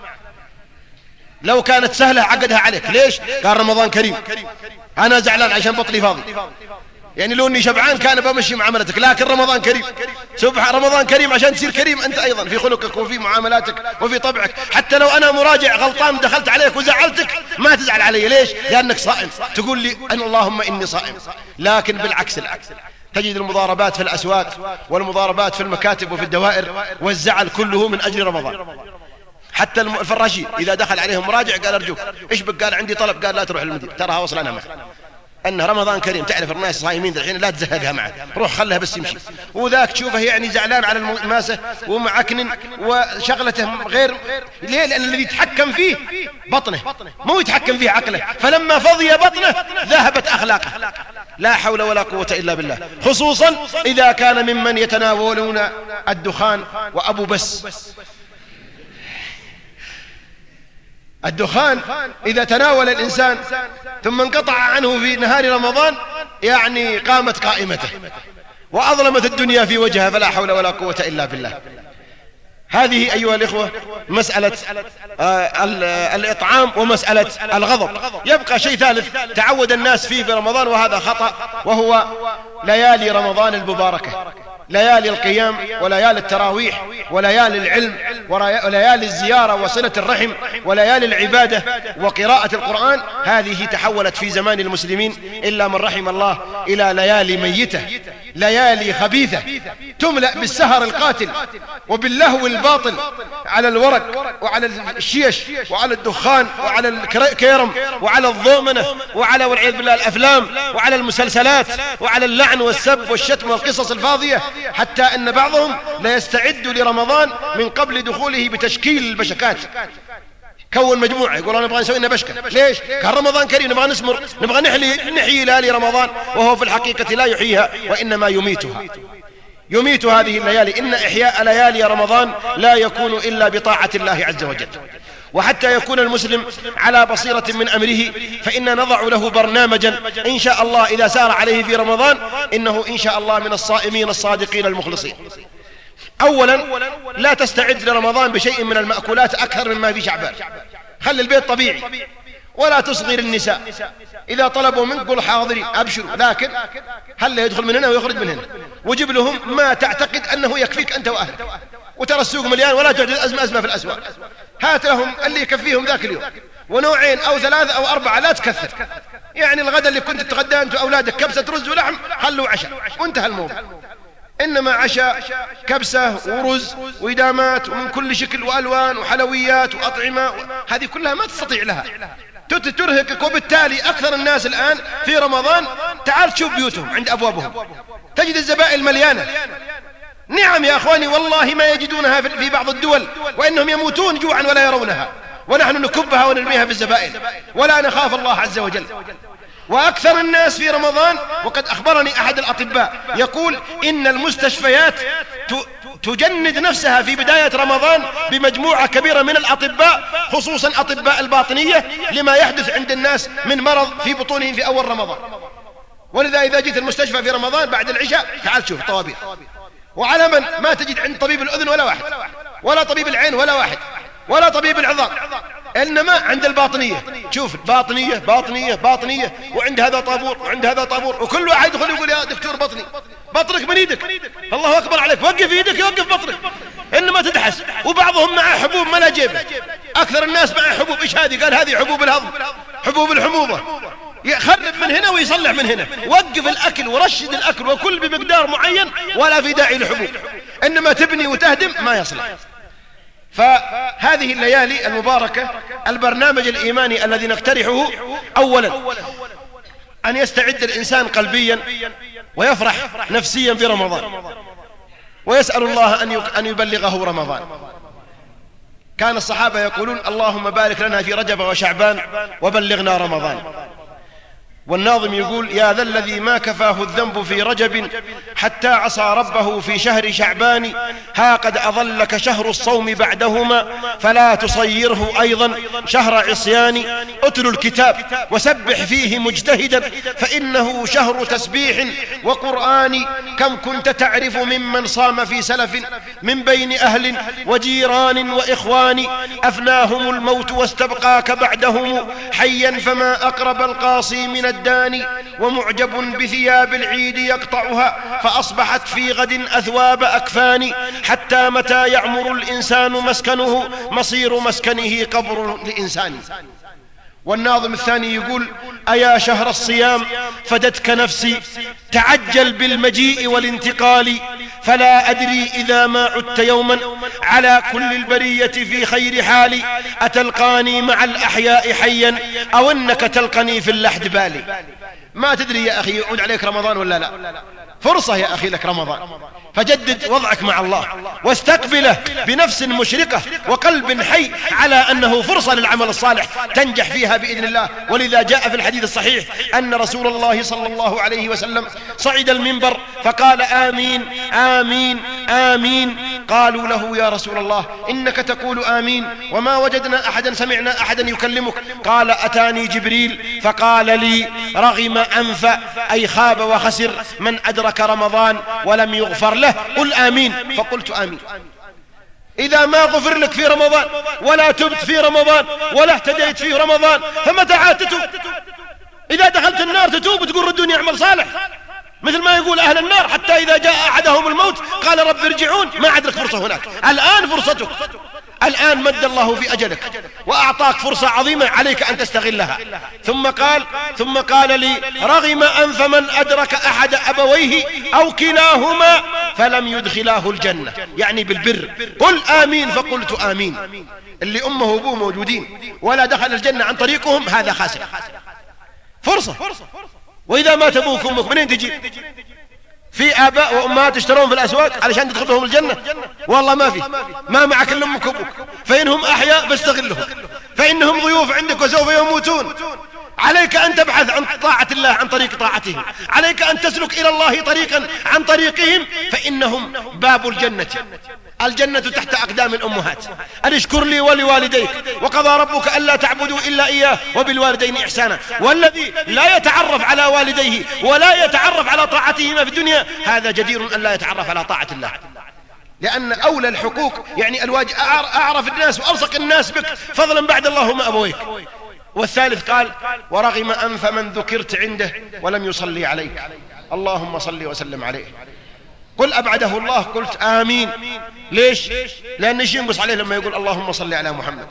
لو كانت سهلة عقدها عليك. ليش؟ قال رمضان كريم، أنا زعلان عشان بطلي فاضي، يعني لو اني شبعان كان بمشي معاملتك، لكن رمضان كريم. سبحان رمضان كريم عشان تصير كريم أنت أيضا في خلقك وفي معاملاتك وفي طبعك. حتى لو أنا مراجع غلطان دخلت عليك وزعلتك ما تزعل علي. ليش؟ لأنك صائم، تقول لي أن اللهم إني صائم. لكن بالعكس تجد المضاربات في الأسواق والمضاربات في المكاتب وفي الدوائر والزعل كله من أجل رمضان. حتى الفراشين إذا دخل عليهم مراجع قال أرجوك إيش بك؟ قال عندي طلب. قال لا تروح للمدير، تراها وصل أنا معه. أن رمضان كريم، تعرف الناس صايمين الحين لا تزهقها معه، روح خلها بس يمشي. وذاك تشوفه يعني زعلان على الماسة ومعكن وشغلته غير. ليه؟ لأن الذي يتحكم فيه بطنه، مو يتحكم فيه عقله. فلما فضي بطنه ذهبت أخلاقه. لا حول ولا قوة إلا بالله. خصوصا إذا كان ممن يتناولون الدخان وأبو بس. الدخان إذا تناول الإنسان ثم انقطع عنه في نهار رمضان يعني قامت قائمته وأظلمت الدنيا في وجهها، فلا حول ولا قوة إلا بالله. هذه أيها الإخوة مسألة الإطعام ومسألة الغضب. يبقى شيء ثالث تعود الناس فيه في رمضان وهذا خطأ، وهو ليالي رمضان المباركة، ليالي القيام وليالي التراويح وليالي العلم وليالي الزيارة وصلة الرحم وليالي العبادة وقراءة القرآن. هذه تحولت في زمان المسلمين إلا من رحم الله إلى ليالي ميتة، ليالي خبيثة تملأ بالسهر القاتل وباللهو الباطل على الورق وعلى الشيش وعلى الدخان وعلى الكيرم وعلى الضومنة وعلى والعياذ بالله الأفلام وعلى المسلسلات وعلى اللعن والسب والشتم والقصص الفاضية. حتى أن بعضهم لا يستعد لرمضان من قبل دخوله بتشكيل البشكات. كون مجموعة يقول أنا نبغى نسوي لنا بشكة. ليش؟ كان رمضان كريم نبغى نسمر، نبغى نحيي ليالي رمضان، وهو في الحقيقة لا يحييها وإنما يميتها. يميت هذه الليالي. إن إحياء ليالي رمضان لا يكون إلا بطاعة الله عز وجل. وحتى يكون المسلم على بصيرة من أمره فإن نضع له برنامجا إن شاء الله إذا سار عليه في رمضان إنه إن شاء الله من الصائمين الصادقين المخلصين. أولا لا تستعد لرمضان بشيء من المأكولات أكثر مما في شعبان. خلي البيت طبيعي ولا تصغر النساء. إذا طلبوا منك قل حاضرين أبشروا، لكن هل يدخل من هنا ويخرج من هنا، وجب لهم ما تعتقد أنه يكفيك أنت وأهلك. وترى السوق مليان ولا تعجز أزمة في الأسواق. هات لهم اللي يكفيهم ذاك اليوم، ونوعين أو ثلاثة أو أربعة، لا تكثر. يعني الغداء اللي كنت تتغدى أنت وأولادك كبسة رز ولحم خلوا عشاء وانتهى الموضوع. إنما عشاء كبسة ورز وإدامات ومن كل شكل وألوان وحلويات وأطعمة، هذه كلها ما تستطيع لها، ترهقك. وبالتالي أكثر الناس الآن في رمضان تعال تشوف بيوتهم عند أبوابهم تجد الزبائن مليانة. نعم يا أخواني والله ما يجدونها في بعض الدول، وإنهم يموتون جوعا ولا يرونها، ونحن نكبها ونرميها في الزبائن ولا نخاف الله عز وجل. وأكثر الناس في رمضان، وقد أخبرني أحد الأطباء يقول إن المستشفيات تجند نفسها في بداية رمضان بمجموعة كبيرة من الأطباء، خصوصا أطباء الباطنية، لما يحدث عند الناس من مرض في بطونهم في أول رمضان. ولذا إذا جيت المستشفى في رمضان بعد العشاء تعال شوف طوابير، وعلى من ما تجد عند طبيب الأذن ولا واحد، ولا طبيب العين ولا واحد، ولا طبيب العظام، إنما عند الباطنية. شوف باطنية باطنية باطنية، وعند هذا طابور وعند هذا طابور، وكل واحد يدخل يقول يا دكتور بطني، بطنك من ايدك، الله أكبر عليك، وقف ايدك يوقف بطنك، إنما تدحس بعضهم مع حبوب ما لا جيبه، أكثر الناس مع حبوب. إيش هذه؟ قال هذه حبوب الهضم، حبوب الحموضة. يخرب من هنا ويصلح من هنا. وقف الأكل ورشد الأكل وكل بمقدار معين، ولا في داعي لحبوب. إنما تبني وتهدم ما يصلح. فهذه الليالي المباركة البرنامج الإيماني الذي نقترحه: أولا أن يستعد الإنسان قلبيا ويفرح نفسيا برمضان، ويسأل الله أن يبلغه رمضان. كان الصحابة يقولون: اللهم بارك لنا في رجب وشعبان وبلغنا رمضان. والناظم يقول: يا ذا الذي ما كفاه الذنب في رجب حتى عصى ربه في شهر شعبان، ها قد أظلك شهر الصوم بعدهما فلا تصيره أيضا شهر عصيان. اتل الكتاب وسبح فيه مجتهدا فإنه شهر تسبيح وقرآن. كم كنت تعرف ممن صام في سلف من بين أهل وجيران وإخوان، أفناهم الموت واستبقاك بعدهم حيا فما أقرب القاصي من الداني. ومعجب بثياب العيد يقطعها فأصبحت في غد أثواب أكفان، حتى متى يعمر الإنسان مسكنه مصير مسكنه قبر الإنسان. والناظم الثاني يقول: أيا شهر الصيام فدتك نفسي تعجل بالمجيء والانتقال، فلا أدري إذا ما عدت يوما على كل البرية في خير حالي، أتلقاني مع الأحياء حيا أو أنك تلقني في اللحد بالي. ما تدري يا أخي يعود عليك رمضان ولا لا. فرصة يا أخي لك رمضان، فجدد وضعك مع الله واستقبله بنفس مشرقة وقلب حي على أنه فرصة للعمل الصالح تنجح فيها بإذن الله. ولذا جاء في الحديث الصحيح أن رسول الله صلى الله عليه وسلم صعد المنبر فقال: آمين آمين آمين. قالوا له: يا رسول الله إنك تقول آمين وما وجدنا أحدا سمعنا أحدا يكلمك. قال: أتاني جبريل فقال لي: رغم أنف، أي خاب وخسر من أدرك رمضان ولم يغفر له، قل آمين. فقلت آمين. إذا ما غفر لك في رمضان ولا تبت في رمضان ولا اهتديت في رمضان فمتى عاد تتوب؟ إذا دخلت النار تتوب وتقول ردوني أعمل صالح، مثل ما يقول أهل النار: حتى إذا جاء أحدهم الموت قال رب ارجعون. ما عاد لك فرصة هناك، الآن فرصتك، الآن مد الله في أجلك وأعطاك فرصة عظيمة عليك أن تستغلها. ثم قال لي: رغم أنف من أدرك أحد أبويه أو كلاهما فلم يدخلاه الجنة، يعني بالبر. قل آمين. فقلت آمين. اللي أمه وأبوه موجودين ولا دخل الجنة عن طريقهم هذا خاسر. فرصة. وإذا مات أبوك وأمك منين تجي؟ في آباء وأمهات يشترون في الأسواق علشان تدخلهم الجنة؟ والله ما في. ما معك إلا أمك وأبوك، فإنهم أحياء فاستغلهم، فإنهم ضيوف عندك وسوف يموتون. عليك أن تبحث عن طاعة الله عن طريق طاعتهم، عليك أن تسلك إلى الله طريقا عن طريقهم، فإنهم باب الجنة. الجنة تحت أقدام الأمهات. أن اشكر لي ولوالديك وقضى ربك ألا تعبدوا إلا إياه وبالوالدين إحسانا. والذي لا يتعرف على والديه ولا يتعرف على طاعتهما في الدنيا هذا جدير أن لا يتعرف على طاعة الله، لأن أولى الحقوق يعني الواجب أعرف الناس وألصق الناس بك فضلا بعد اللهم أبويك. والثالث قال: ورغم أنف من ذكرت عنده ولم يصلي عليك، اللهم صل وسلم عليه. قل أبعده الله. قلت آمين. ليش؟ لأن ايش ينقص عليه لما يقول اللهم صل على محمد؟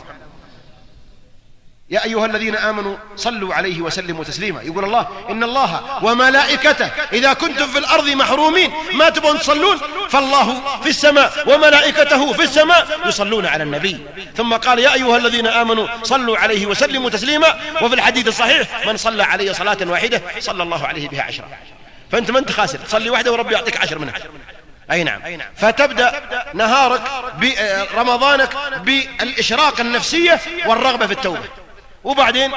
يا أيها الذين آمنوا صلوا عليه وسلموا تسليما. يقول الله: إن الله وملائكته إذا كنتم في الأرض محرومين ما تبون تصلون فالله في السماء وملائكته في السماء يصلون على النبي. ثم قال: يا أيها الذين آمنوا صلوا عليه وسلموا تسليما. وفي الحديث الصحيح: من صلى عليه صلاة واحدة صلى الله عليه بها 10. فأنت ما أنت خاسر، تصلي واحدة وربي يعطيك 10 منها. أي نعم. فتبدأ نهارك برمضانك بالإشراق النفسية والرغبة في التوبة. وبعدين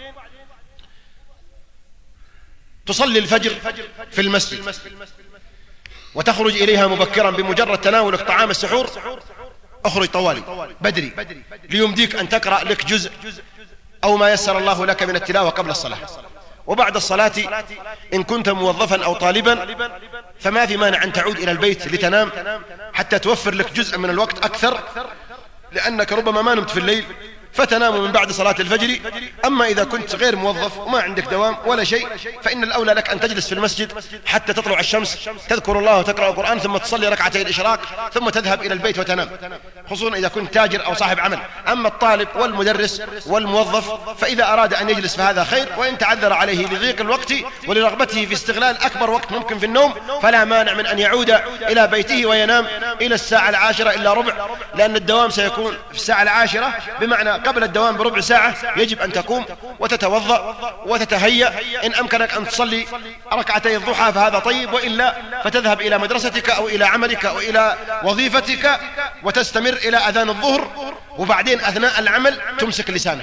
تصلي الفجر في المسجد وتخرج إليها مبكرا. بمجرد تناولك طعام السحور اخرج طوالي بدري ليمديك أن تقرأ لك جزء أو ما يسر الله لك من التلاوة قبل الصلاة. وبعد الصلاة إن كنت موظفا أو طالبا فما في مانع أن تعود إلى البيت لتنام حتى توفر لك جزء من الوقت أكثر، لأنك ربما ما نمت في الليل فتنام من بعد صلاة الفجر. أما إذا كنت غير موظف وما عندك دوام ولا شيء فإن الأولى لك أن تجلس في المسجد حتى تطلع الشمس، تذكر الله وتقرأ القرآن، ثم تصلي ركعتي الإشراق، ثم تذهب إلى البيت وتنام، خصوصا إذا كنت تاجر أو صاحب عمل. أما الطالب والمدرس والموظف فإذا أراد أن يجلس فهذا خير، وإن تعذر عليه لضيق الوقت ولرغبته في استغلال أكبر وقت ممكن في النوم فلا مانع من أن يعود إلى بيته وينام إلى الساعة 10 إلا ربع، لأن الدوام سيكون في الساعة 10، بمعنى قبل الدوام بربع ساعة يجب أن تقوم وتتوضأ وتتهيأ. إن أمكنك أن تصلي ركعتي الضحى فهذا طيب، وإلا فتذهب إلى مدرستك أو إلى عملك أو إلى وظيفتك وتستمر إلى أذان الظهر، وبعدين أثناء العمل تمسك لسانك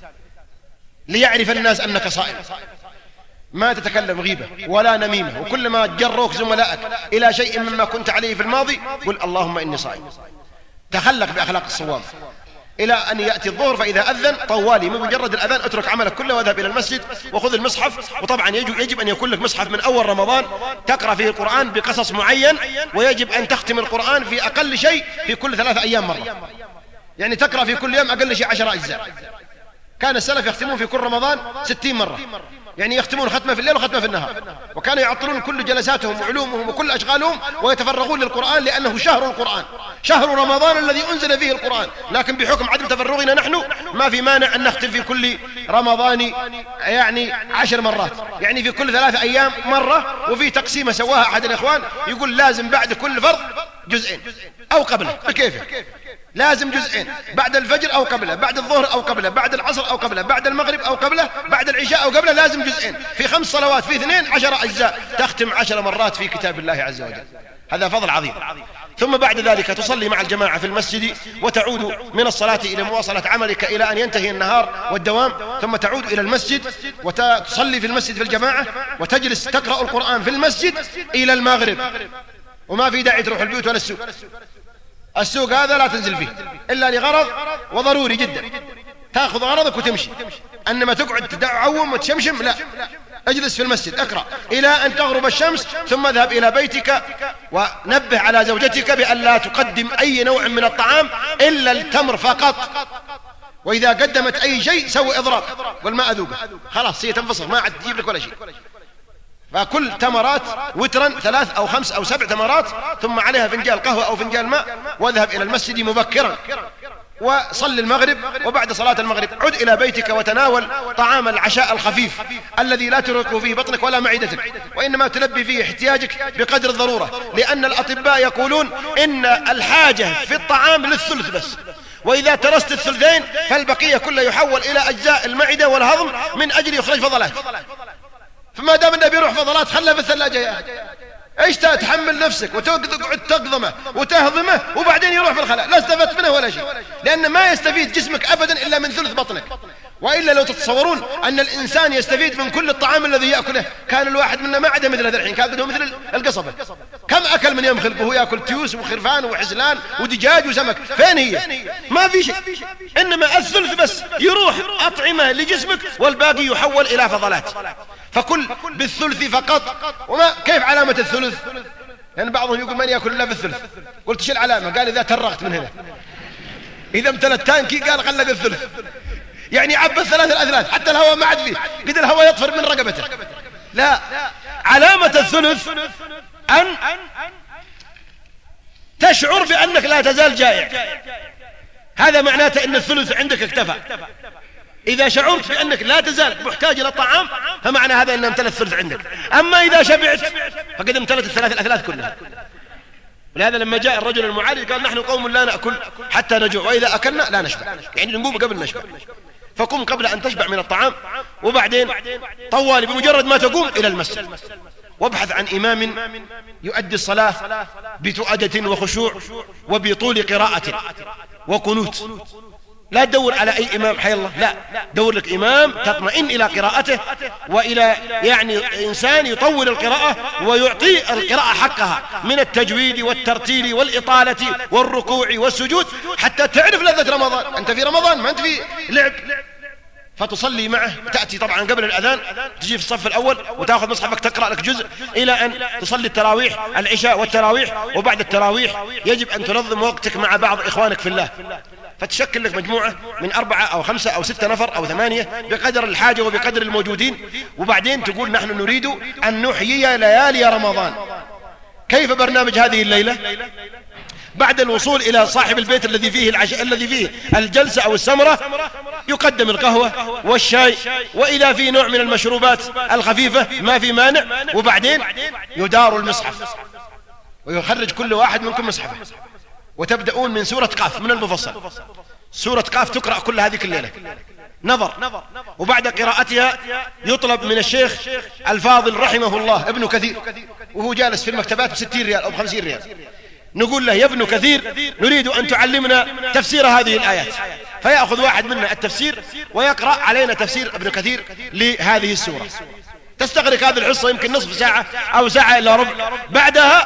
ليعرف الناس أنك صائم، ما تتكلم غيبة ولا نميمة، وكلما جروك زملائك إلى شيء مما كنت عليه في الماضي قل اللهم إني صائم. تخلق بأخلاق الصوام إلى أن يأتي الظهر، فإذا أذن طوالي مجرد الأذان اترك عملك كله واذهب إلى المسجد وخذ المصحف. وطبعا يجب أن يكون لك مصحف من أول رمضان تقرأ فيه القرآن بقصص معين، ويجب أن تختم القرآن في أقل شيء في كل 3 أيام مرة، يعني تقرأ في كل يوم أقل شيء 10 أجزاء. كان السلف يختمون في كل رمضان 60 مرة، يعني يختمون ختمة في الليل وختمة في النهار، وكانوا يعطلون كل جلساتهم وعلومهم وكل أشغالهم ويتفرغون للقرآن، لأنه شهر القرآن، شهر رمضان الذي أنزل فيه القرآن. لكن بحكم عدم تفرغنا نحن ما في مانع أن نختم في كل رمضان يعني 10 مرات، يعني في كل 3 أيام مرة. وفي تقسيمة سواها أحد الإخوان يقول لازم بعد كل فرض جزئين أو قبله بكيفه، لازم جزئين بعد الفجر أو قبله، بعد الظهر أو قبله، بعد العصر أو قبله، بعد المغرب أو قبله، بعد العشاء أو قبله، لازم جزئين في 5 صلوات في 2 10 أجزاء، تختم 10 مرات في كتاب الله عز وجل. هذا فضل عظيم. ثم بعد ذلك تصلي مع الجماعة في المسجد، وتعود من الصلاة إلى مواصلة عملك إلى أن ينتهي النهار والدوام، ثم تعود إلى المسجد وتصلي في المسجد في الجماعة، وتجلس تقرأ القرآن في المسجد إلى المغرب. وما في داعي تروح البيوت ولا السوق، السوق هذا لا تنزل فيه إلا لغرض وضروري جدا، تأخذ غرضك وتمشي. أنما تقعد تدعوم وتشمشم لا، اجلس في المسجد اقرأ إلى أن تغرب الشمس، ثم اذهب إلى بيتك ونبه على زوجتك بأن لا تقدم أي نوع من الطعام إلا التمر فقط، وإذا قدمت أي شيء سوي إضراب والماء أذوبه، خلاص هي تنفصل ما عاد تجيب لك ولا شيء. فكل تمرات وترا 3 أو 5 أو 7 تمرات، ثم عليها فنجان قهوة أو فنجان ماء، واذهب إلى المسجد مبكرا وصل المغرب، وبعد صلاة المغرب عد إلى بيتك وتناول طعام العشاء الخفيف الذي لا ترهق فيه بطنك ولا معدتك، وإنما تلبي فيه احتياجك بقدر الضرورة، لأن الأطباء يقولون إن الحاجة في الطعام للثلث بس، وإذا ترست الثلثين فالبقية كله يحول إلى أجزاء المعدة والهضم من أجل يخرج فضلات. فما دام النبي يروح فضلات خلها في الثلاجة يا أخي، ايش تحمل نفسك وتقعد تقضمه وتهضمه وبعدين يروح في الخلاء، لا استفدت منه ولا شيء، لأن ما يستفيد جسمك أبدا إلا من ثلث بطنك. وإلا لو تتصورون أن الإنسان يستفيد من كل الطعام الذي يأكله، كان الواحد منا ما عدا مثل هذا الحين، كان مثل القصبة، كم أكل من يوم خلقه، يأكل تيوس وخرفان وحزلان ودجاج وسمك، فين هي؟ ما في شيء. إنما الثلث بس يروح أطعمة لجسمك والباقي يحول إلى فضلات، فكل بالثلث فقط. وما كيف علامة الثلث؟ لأن يعني بعضهم يقول من يأكل إلا بالثلث، قلت شو العلامة؟ قال إذا ترغت من هنا، إذا امتلت تانكي قال خلق الثلث، يعني عبى 3 الأثلاث حتى الهواء ما عاد فيه، قد الهواء يطفر من رقبته. لا، علامة الثلث أن تشعر بأنك لا تزال جائع، هذا معناته أن الثلث عندك اكتفى. إذا شعرت بأنك لا تزال محتاج إلى الطعام فمعنى هذا أن امتلت الثلث عندك. أما إذا شبعت فقد امتلت 3 الأثلاث كلها. ولهذا لما جاء الرجل المعارض قال نحن قوم لا نأكل حتى نجوع، وإذا أكلنا لا نشبع، يعني نقوم قبل نشبع. فقم قبل أن تشبع من الطعام، وبعدين طوالي بمجرد ما تقوم إلى المسجد، وابحث عن إمام يؤدي الصلاة بتؤدة وخشوع وبطول قراءة وقنوت. لا تدور على أي إمام حي الله، لا، دور لك إمام تطمئن إلى قراءته وإلى يعني إنسان يطول القراءة ويعطي القراءة حقها من التجويد والترتيل والإطالة والركوع والسجود، حتى تعرف لذة رمضان. أنت في رمضان ما أنت في لعب. فتصلي معه، تأتي طبعا قبل الأذان، تجي في الصف الأول وتأخذ مصحفك تقرأ لك جزء إلى أن تصلي التراويح، العشاء والتراويح. وبعد التراويح يجب أن تنظم وقتك مع بعض إخوانك في الله، فتشكل لك مجموعة من 4 أو 5 أو 6 نفر أو 8 بقدر الحاجة وبقدر الموجودين، وبعدين تقول نحن نريد أن نحيي ليالي رمضان. كيف برنامج هذه الليلة؟ بعد الوصول إلى صاحب البيت الذي فيه الذي فيه الجلسة أو السمرة، يقدم القهوة والشاي، وإذا في نوع من المشروبات الخفيفة ما في مانع، وبعدين يدار المصحف ويخرج كل واحد منكم مصحفه، وتبدأون من سورة قاف من المفصل. سورة قاف تقرأ كل هذه الليلة نظر، وبعد قراءتها يطلب من الشيخ الفاضل رحمه الله ابن كثير، وهو جالس في المكتبات ب60 ريال أو ب50 ريال، نقول له يا ابن كثير نريد أن تعلمنا تفسير هذه الآيات، فيأخذ واحد منا التفسير ويقرأ علينا تفسير ابن كثير لهذه السورة. تستغرق هذه الحصة يمكن نصف ساعة أو ساعة إلا ربع. بعدها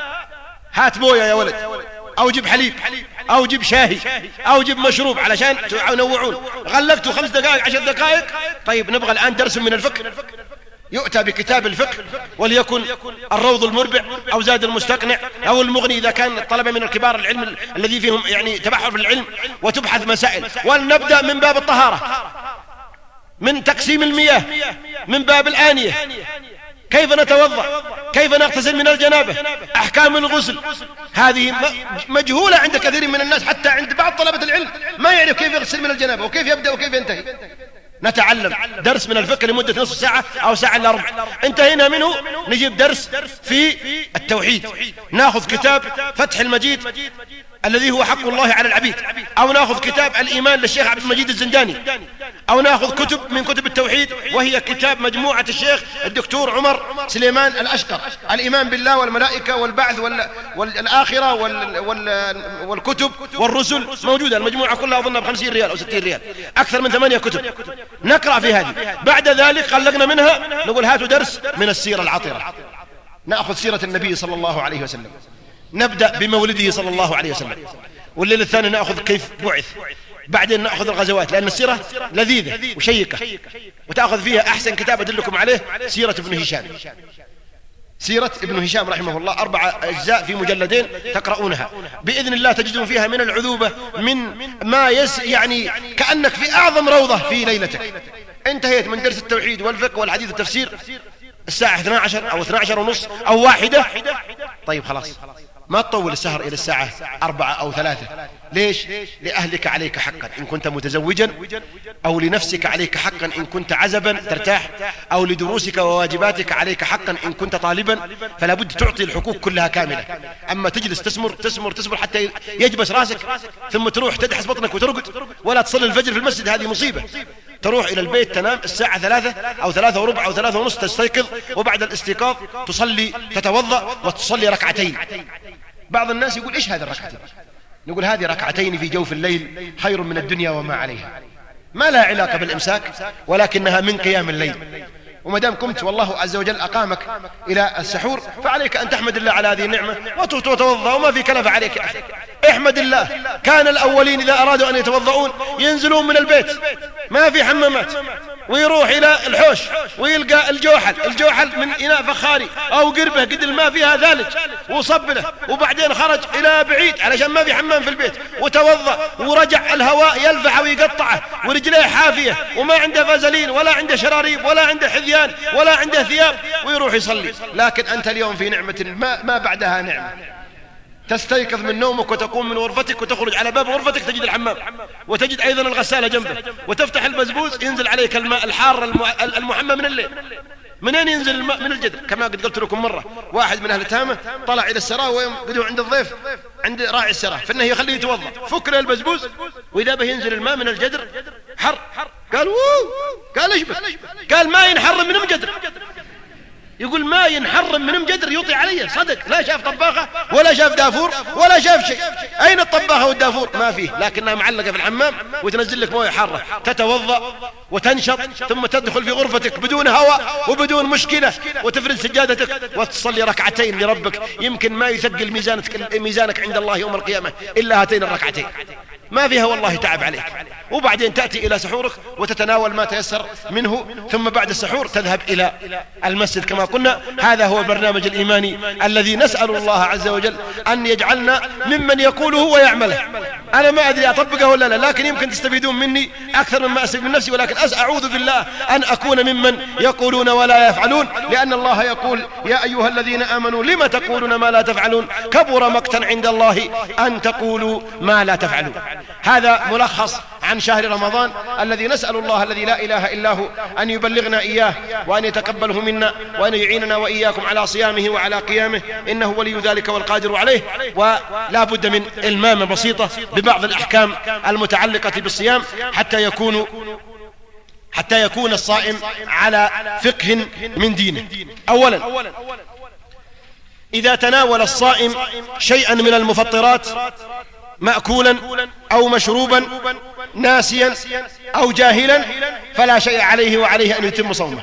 هات بويا يا ولد، أو جيب حليب، أو جيب شاهي، أو جيب مشروب علشان تنوعون. غلقتوا 5 دقائق 10 دقائق. طيب نبغى الآن درس من الفقه، يؤتى بكتاب الفقه، وليكن الروض المربع أو زاد المستقنع أو المغني إذا كان الطلبة من الكبار العلم الذي فيهم يعني تبحر في العلم، وتبحث مسائل. ولنبدأ من باب الطهارة، من تقسيم المياه، من باب الآنية، كيف نتوضأ، كيف نغتسل من الجنابة، أحكام الغسل. هذه مجهولة عند كثير من الناس، حتى عند بعض طلبة العلم ما يعرف كيف يغسل من الجنابة وكيف يبدأ وكيف ينتهي. نتعلم درس من الفقه لمدة نصف ساعة أو ساعة إلا ربع. انتهينا منه نجيب درس في التوحيد، ناخذ كتاب فتح المجيد الذي هو حق الله على العبيد، أو ناخذ كتاب الإيمان للشيخ عبد المجيد الزنداني، أو ناخذ كتب من كتب التوحيد، وهي كتاب مجموعة الشيخ الدكتور عمر سليمان الأشقر، الإيمان بالله والملائكة والبعث والآخرة والكتب والرسل، موجودة المجموعة كلها أظنها ب50 ريال أو 60 ريال، أكثر من 8 كتب نقرأ في هذه. بعد ذلك قلقنا منها نقول هاتوا درس من السيرة العطرة، نأخذ سيرة النبي صلى الله عليه وسلم، نبدأ بمولده صلى الله عليه وسلم، والليل الثاني نأخذ كيف بعث، بعدين نأخذ الغزوات، لأن السيرة لذيذة وشيقة، وتأخذ فيها أحسن كتاب أدلكم عليه سيرة ابن هشام. سيرة ابن هشام رحمه الله 4 أجزاء في مجلدين تقرؤونها بإذن الله، تجدون فيها من العذوبة، من ما يعني كأنك في أعظم روضة في ليلتك. انتهيت من درس التوحيد والفقه والحديث والتفسير الساعة 12 أو 12:30 أو 1. طيب خلاص ما تطول السهر إلى الساعة 4 أو 3. ليش؟ لأهلك عليك حقا إن كنت متزوجا، أو لنفسك عليك حقا إن كنت عزبا ترتاح، أو لدروسك وواجباتك عليك حقا إن كنت طالبا، فلا بد تعطي الحقوق كلها كاملة. أما تجلس تسمر حتى يجبس راسك، ثم تروح تدحس بطنك وترقد، ولا تصلي الفجر في المسجد، هذه مصيبة. تروح إلى البيت تنام الساعة 3 أو 3:15 أو 3:30، تستيقظ، وبعد الاستيقاظ تصلي، تتوضأ وتصلي ركعتين. بعض الناس يقول إيش هذا الركعتين؟ نقول هذه ركعتين في جوف الليل خير من الدنيا وما عليها، ما لها علاقة بالإمساك، ولكنها من قيام الليل. ومدام كنت والله عز وجل أقامك إلى السحور، فعليك أن تحمد الله على هذه النعمة وتتوضأ، وما في كلفة عليك. احمد الله. كان الأولين إذا أرادوا أن يتوضؤون ينزلون من البيت، ما في حمامات، ويروح إلى الحوش ويلقى الجوحل من إناء فخاري أو قربة قد الماء فيها ثلج وصب له، وبعدين خرج إلى بعيد علشان ما في حمام في البيت وتوضأ، ورجع الهواء يلفح ويقطعه، ورجليه حافية وما عنده فازلين ولا عنده شراريب ولا عنده حذيان ولا عنده ثياب، ويروح يصلي. لكن أنت اليوم في نعمة ما بعدها نعمة. تستيقظ من نومك وتقوم من غرفتك وتخرج على باب غرفتك تجد الحمام، وتجد أيضا الغسالة جنبه، وتفتح البزبوز ينزل عليك الماء الحار المحمى من الليل. منين ينزل الماء؟ من الجدر. كما قد قلت لكم مرة، واحد من أهل تامة طلع إلى السراء وقدوا عند الضيف عند راعي السراء، فإنه يخليه يتوضأ، فك له البزبوز وإذا به ينزل الماء من الجدر حر. قال قال ايش بك؟ قال ما ينحرم من جدر. يقول ما ينحرم من مجدر يطي علي. صدق، لا شاف طباخة ولا شاف دافور ولا شاف شيء. أين الطباخة والدافور؟ ما فيه، لكنها معلقة في الحمام وتنزل لك مويه حارة، تتوضأ وتنشط، ثم تدخل في غرفتك بدون هواء وبدون مشكلة، وتفرد سجادتك وتصلي ركعتين لربك. يمكن ما يثقل ميزانك عند الله يوم القيامة إلا هاتين الركعتين، ما فيها والله تعب عليك. وبعدين تأتي إلى سحورك وتتناول ما تيسر منه، ثم بعد السحور تذهب إلى المسجد كما قلنا. هذا هو البرنامج الإيماني الذي نسأل الله عز وجل أن يجعلنا ممن يقوله ويعمله. أنا ما أدري أطبقه ولا لا، لكن يمكن تستفيدون مني أكثر مما أستفيد من نفسي، ولكن أعوذ بالله أن أكون ممن يقولون ولا يفعلون، لأن الله يقول يا أيها الذين آمنوا لم تقولون ما لا تفعلون كبر مقتا عند الله أن تقولوا ما لا تفعلون. هذا ملخص عن شهر رمضان الذي نسأل الله الذي لا إله إلا هو أن يبلغنا إياه وأن يتقبله منا وأن يعيننا وإياكم على صيامه وعلى قيامه، إنه ولي ذلك والقادر عليه. ولا بد من إلمام بسيطة ببعض الأحكام المتعلقة بالصيام حتى يكون الصائم على فقه من دينه. أولا، إذا تناول الصائم شيئا من المفطرات مأكولا أو مشروبا ناسيا أو جاهلا فلا شيء عليه وعليه أن يتم صومه.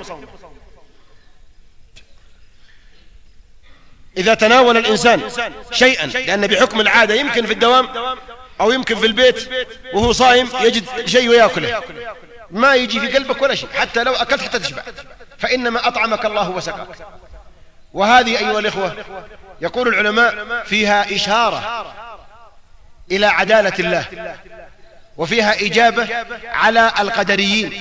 إذا تناول الإنسان شيئا، لأن بحكم العادة يمكن في الدوام أو يمكن في البيت وهو صائم يجد شيء ويأكله، ما يجي في قلبك ولا شيء، حتى لو أكلت حتى تشبع، فإنما أطعمك الله وسقاك. وهذه أيها الإخوة يقول العلماء فيها إشارة إلى عدالة الله، وفيها إجابة على القدريين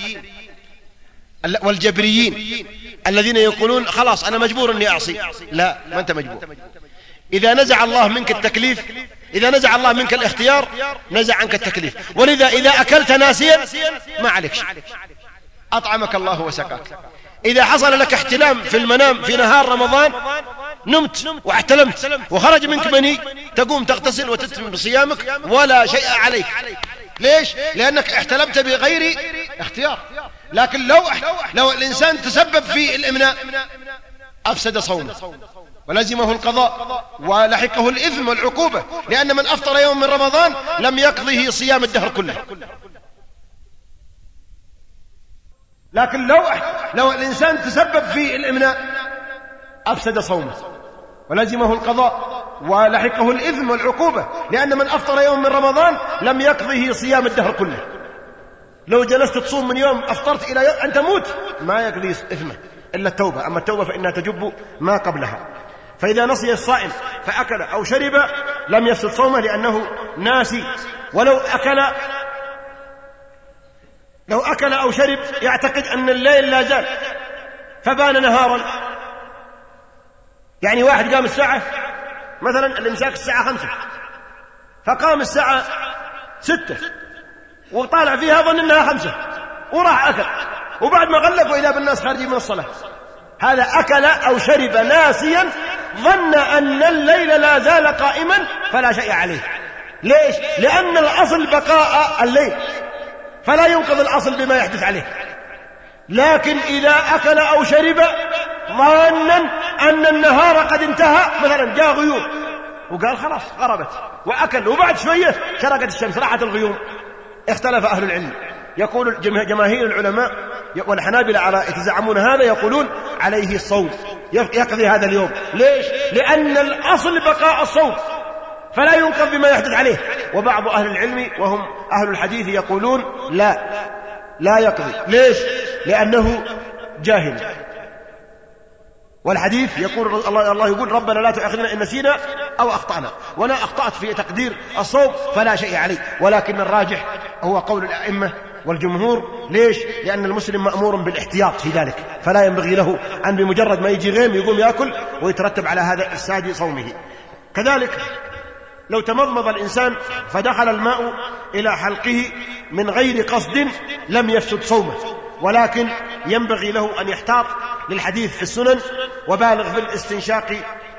والجبريين الذين يقولون خلاص أنا مجبور أني أعصي. لا، ما أنت مجبور. إذا نزع الله منك التكليف، إذا نزع الله منك الاختيار نزع عنك التكليف. ولذا إذا أكلت ناسيا ما عليك شيء، أطعمك الله وسقاك. إذا حصل لك احتلام في المنام في نهار رمضان، نمت واحتلمت وخرج منك مني، تقوم تغتسل وتتم بصيامك ولا شيء عليك. ليش؟ لأنك احتلمت بغير اختيار. لكن لو الإنسان تسبب في الإمناء أفسد صومه ولزمه القضاء ولحقه الإثم والعقوبة، لأن من أفطر يوم من رمضان لم يقضه صيام الدهر كله. لكن لو الإنسان تسبب في الإمناء أفسد صومه ولزمه القضاء ولحقه الإثم والعقوبة، لأن من أفطر يوم من رمضان لم يقضه صيام الدهر كله. لو جلست تصوم من يوم أفطرت إلى يوم أن تموت ما يقضي إثمه إلا التوبة، أما التوبة فإنها تجب ما قبلها. فإذا نسي الصائم فأكل أو شرب لم يفسد صومه لأنه ناسي. ولو أكل أو شرب يعتقد أن الليل لا زال فبان نهارا، يعني واحد قام الساعة مثلا الإمساك الساعة 5 فقام الساعة 6 وطالع فيها ظن أنها 5 وراح أكل، وبعد ما غلق وإذا بالناس خارجين من الصلاة، هذا أكل أو شرب ناسيا ظن أن الليل لا زال قائما فلا شيء عليه. ليش؟ لأن الأصل بقاء الليل فلا ينقض الأصل بما يحدث عليه. لكن إذا أكل أو شرب ظنا أن النهار قد انتهى، مثلا جاء غيوم وقال خلاص غربت وأكل، وبعد شوية شرقت الشمس راحت الغيوم، اختلف أهل العلم. يقول جماهير العلماء والحنابلة على يتزعمون هذا يقولون عليه الصوم، يقضي هذا اليوم. ليش؟ لأن الأصل بقاء الصوم فلا ينقض بما يحدث عليه. وبعض أهل العلم وهم أهل الحديث يقولون لا يقضي. ليش؟ لأنه جاهل. والحديث يقول الله يقول ربنا لا تؤاخذنا إن نسينا أو أخطأنا، وأنا أخطأت في تقدير الصوم فلا شيء عليه. ولكن الراجح هو قول الأئمة والجمهور. ليش؟ لأن المسلم مأمور بالاحتياط في ذلك، فلا ينبغي له أن بمجرد ما يجي غيم يقوم يأكل ويترتب على هذا الساد صومه. كذلك لو تمضمض الإنسان فدخل الماء إلى حلقه من غير قصد لم يفسد صومه، ولكن ينبغي له أن يحتاط للحديث في السنن وبالغ في الاستنشاق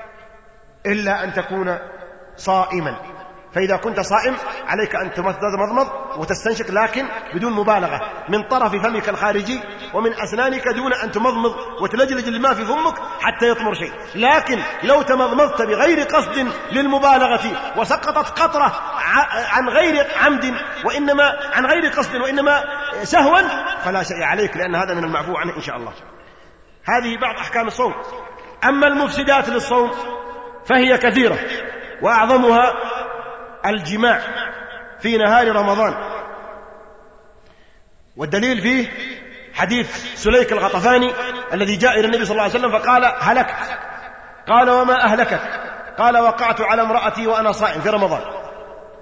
إلا أن تكون صائما. فإذا كنت صائم عليك أن تمضمض وتستنشق، لكن بدون مبالغة، من طرف فمك الخارجي ومن أسنانك دون أن تمضمض وتلجلج الماء في فمك حتى يطمر شيء. لكن لو تمضمضت بغير قصد للمبالغة وسقطت قطرة عن غير عمد وإنما عن غير قصد وإنما سهوا فلا شيء عليك، لأن هذا من المعفو عنه إن شاء الله. هذه بعض أحكام الصوم. أما المفسدات للصوم فهي كثيرة، وأعظمها الجماع في نهار رمضان، والدليل فيه حديث سليك الغطفاني الذي جاء إلى النبي صلى الله عليه وسلم فقال هلكت. قال وما أهلكك؟ قال وقعت على امرأتي وأنا صائم في رمضان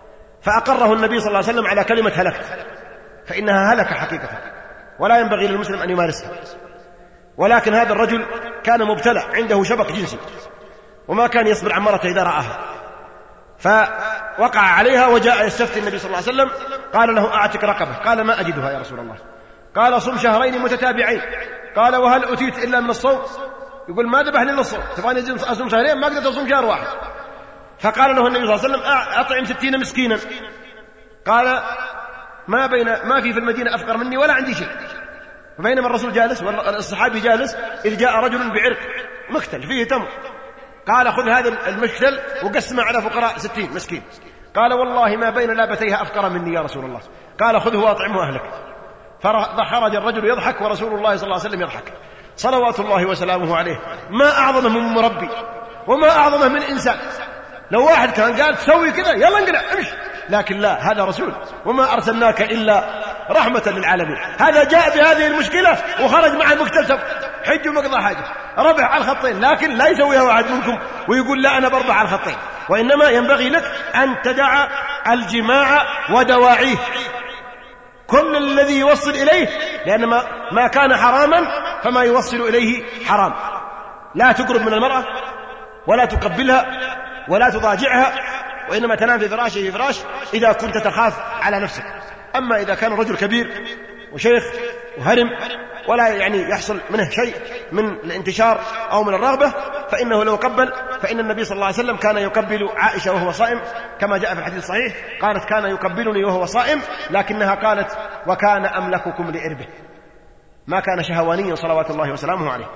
فأقره النبي صلى الله عليه وسلم على كلمة هلكت، فإنها هلك حقيقة ولا ينبغي للمسلم أن يمارسها. ولكن هذا الرجل كان مبتلى، عنده شبك جنسي وما كان يصبر عن مرته إذا رآها، فوقع عليها وجاء يستفتي النبي صلى الله عليه وسلم. قال له أعتق رقبة. قال ما أجدها يا رسول الله. قال صم شهرين متتابعين. قال وهل أتيت إلا من الصوم؟ يقول ما ذبح لي إلا الصوم، تبغاني أصوم شهرين ما قدرت أصوم شهر واحد. فقال له النبي صلى الله عليه وسلم أطعم 60 مسكينا. قال ما في المدينة أفقر مني ولا عندي شيء. فبينما الرسول جالس والصحابي جالس إذ جاء رجل بعرق مكتل فيه تمر. قال خذ هذا المكتل وقسمه على فقراء 60 مسكين. قال والله ما بين لابتيها أفقر مني يا رسول الله. قال خذه وأطعمه أهلك. فخرج الرجل يضحك ورسول الله صلى الله عليه وسلم يضحك صلوات الله وسلامه عليه. ما أعظمه من مربي وما أعظمه من إنسان. لو واحد كان قال تسوي كذا يلا انقلع امشي، لكن لا، هذا رسول وما أرسلناك إلا رحمة للعالمين. هذا جاء بهذه المشكلة وخرج مع المكتسب حج ومقضى حاجة، ربح على الخطين. لكن لا يسويها واحد منكم ويقول لا أنا بربح على الخطين. وإنما ينبغي لك أن تدع الجماع ودواعيه، كل الذي يوصل إليه، لأن ما كان حراما فما يوصل إليه حرام. لا تقرب من المرأة ولا تقبلها ولا تضاجعها، وإنما تنام في فراش إذا كنت تخاف على نفسك. أما إذا كان رجل كبير وشيخ وهرم ولا يحصل منه شيء من الانتشار أو من الرغبة، فإنه لو قبل، فإن النبي صلى الله عليه وسلم كان يقبل عائشة وهو صائم كما جاء في الحديث الصحيح. قالت كان يقبلني وهو صائم، لكنها قالت وكان أملككم لإربه، ما كان شهوانيا صلوات الله وسلامه عليه.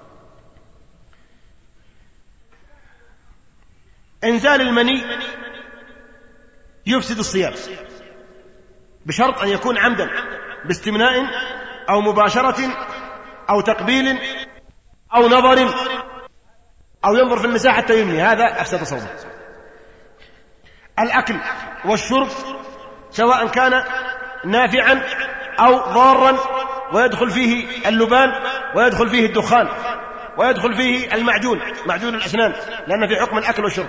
إنزال المني يفسد الصيام بشرط أن يكون عمدا باستمناء أو مباشرة أو تقبيل أو نظر أو ينظر في النساء حتى يمني، هذا أفسد صومه. الأكل والشرب سواء كان نافعا أو ضارا، ويدخل فيه اللبان ويدخل فيه الدخان ويدخل فيه معجون الأسنان، لأن في حكم الأكل والشرب.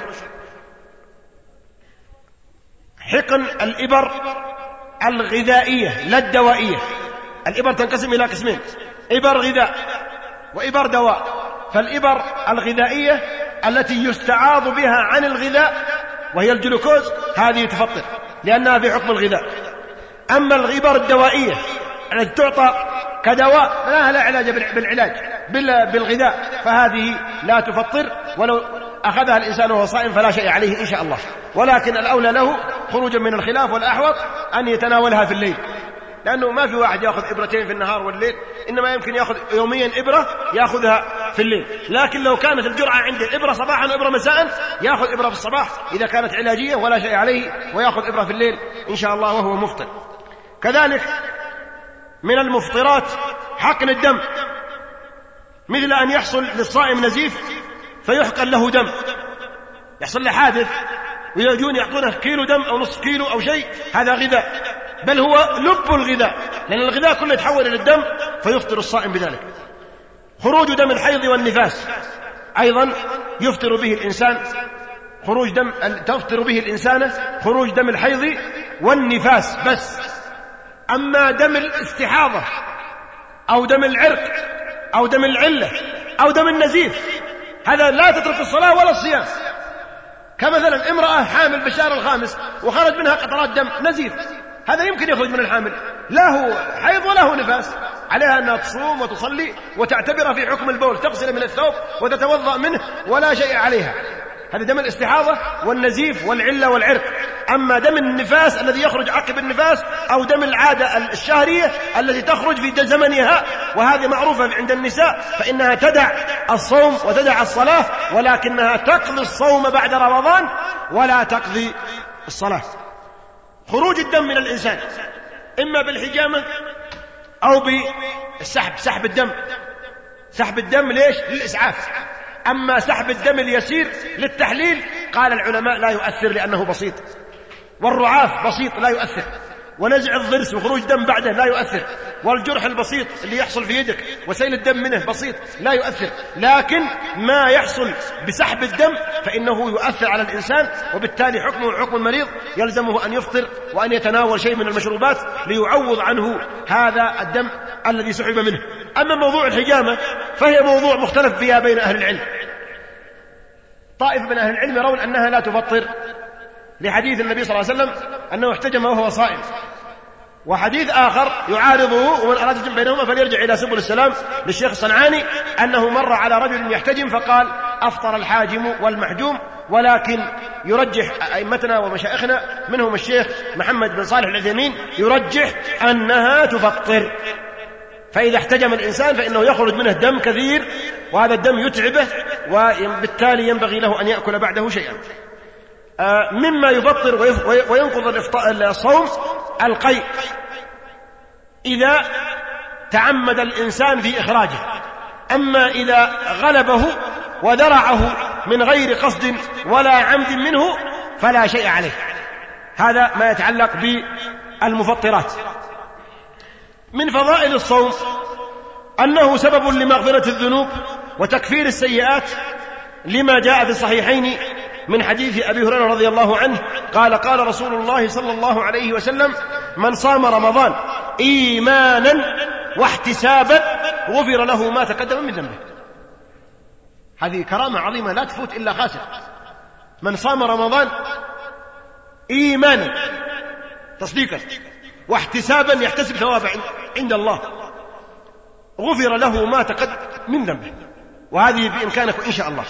حقن الإبر الغذائية لا الدوائية. الإبر تنقسم إلى قسمين: إبر غذاء وإبر دواء. فالإبر الغذائية التي يستعاض بها عن الغذاء وهي الجلوكوز، هذه تفطر لأنها في حكم الغذاء. أما الإبر الدوائية التي تعطى كدواء لا علاج بالغذاء، فهذه لا تفطر، ولو أخذها الإنسان وهو صائم فلا شيء عليه إن شاء الله. ولكن الأولى له خروجا من الخلاف والأحوط أن يتناولها في الليل، لأنه ما في واحد يأخذ إبرتين في النهار والليل، إنما يمكن يأخذ يوميا إبرة يأخذها في الليل. لكن لو كانت الجرعة عنده إبرة صباحا وإبرة مساء يأخذ إبرة في الصباح إذا كانت علاجية ولا شيء عليه، ويأخذ إبرة في الليل إن شاء الله وهو مفطر. كذلك من المفطرات حقن الدم، مثل أن يحصل للصائم نزيف فيحقن له دم، يحصل له حادث ويجون يعطونه كيلو دم أو نصف كيلو أو شيء، هذا غذاء، بل هو لب الغذاء، لأن الغذاء كله يتحول إلى الدم فيفطر الصائم بذلك. خروج دم الحيض والنفاس أيضا يفطر به الإنسان، تفطر به الإنسانة خروج دم الحيض والنفاس بس. أما دم الاستحاضة أو دم العرق أو دم العلة أو دم النزيف، هذا لا تترك الصلاة ولا الصيام. كمثلا امرأة حامل بالشهر الخامس وخرج منها قطرات دم نزيف، هذا يمكن يخرج من الحامل، لا هو حيض ولا هو نفاس، عليها أنها تصوم وتصلي وتعتبر في حكم البول، تغسل من الثوب وتتوضأ منه ولا شيء عليها. هذا دم الاستحاضة والنزيف والعلة والعرق. أما دم النفاس الذي يخرج عقب النفاس أو دم العادة الشهرية التي تخرج في زمنها، وهذه معروفة عند النساء، فإنها تدع الصوم وتدع الصلاة، ولكنها تقضي الصوم بعد رمضان ولا تقضي الصلاة. خروج الدم من الإنسان إما بالحجامة أو سحب الدم. سحب الدم ليش؟ للإسعاف. أما سحب الدم اليسير للتحليل قال العلماء لا يؤثر لأنه بسيط، والرعاف بسيط لا يؤثر، ونزع الضرس وخروج دم بعده لا يؤثر. والجرح البسيط اللي يحصل في يدك وسيل الدم منه بسيط لا يؤثر، لكن ما يحصل بسحب الدم فإنه يؤثر على الإنسان، وبالتالي حكمه حكم المريض، يلزمه أن يفطر وأن يتناول شيء من المشروبات ليعوض عنه هذا الدم الذي سحب منه. أما موضوع الحجامة فهي موضوع مختلف فيها بين أهل العلم. طائفة من أهل العلم يرون أنها لا تفطر لحديث النبي صلى الله عليه وسلم أنه احتجم وهو صائم، وحديث آخر يعارضه، ومن أراد الجمع بينهما فليرجع إلى سبل السلام للشيخ الصنعاني أنه مر على رجل يحتجم فقال أفطر الحاجم والمحجوم، ولكن يرجح أئمتنا ومشايخنا منهم الشيخ محمد بن صالح العثيمين يرجح أنها تفطر. فإذا احتجم الإنسان فإنه يخرج منه دم كثير، وهذا الدم يتعبه، وبالتالي ينبغي له أن يأكل بعده شيئا. مما يفطر وينقض الصوم القيء إذا تعمد الإنسان في إخراجه، أما إذا غلبه وذرعه من غير قصد ولا عمد منه فلا شيء عليه. هذا ما يتعلق بالمفطرات. من فضائل الصوم أنه سبب لمغفرة الذنوب وتكفير السيئات، لما جاء في الصحيحين من حديث أبي هريرة رضي الله عنه قال قال رسول الله صلى الله عليه وسلم من صام رمضان إيمانا واحتسابا غفر له ما تقدم من ذنبه. هذه كرامة عظيمة لا تفوت إلا خاسر. من صام رمضان إيمانا تصديقا واحتسابا يحتسب ثواب عند الله غفر له ما تقدم من ذنبه، وهذه بإمكانكم إن شاء الله.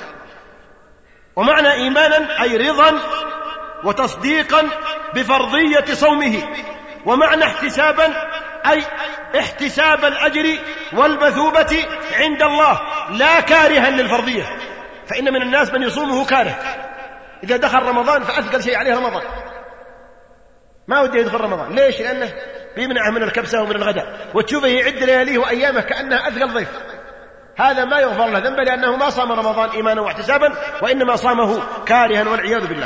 ومعنى إيمانا أي رضا وتصديقا بفرضية صومه، ومعنى احتسابا أي احتساب الأجر والمثوبة عند الله لا كارها للفرضية، فإن من الناس من يصومه كاره، إذا دخل رمضان فأثقل شيء عليه رمضان، ما ودي يدخل رمضان. ليش؟ لأنه بيمنعه من الكبسة ومن الغداء، وتشوفه يعد لياليه وأيامه كأنها أثقل ضيف. هذا ما يغفر له ذنبه لأنه ما صام رمضان إيمانا واحتسابا، وإنما صامه كارها والعياذ بالله.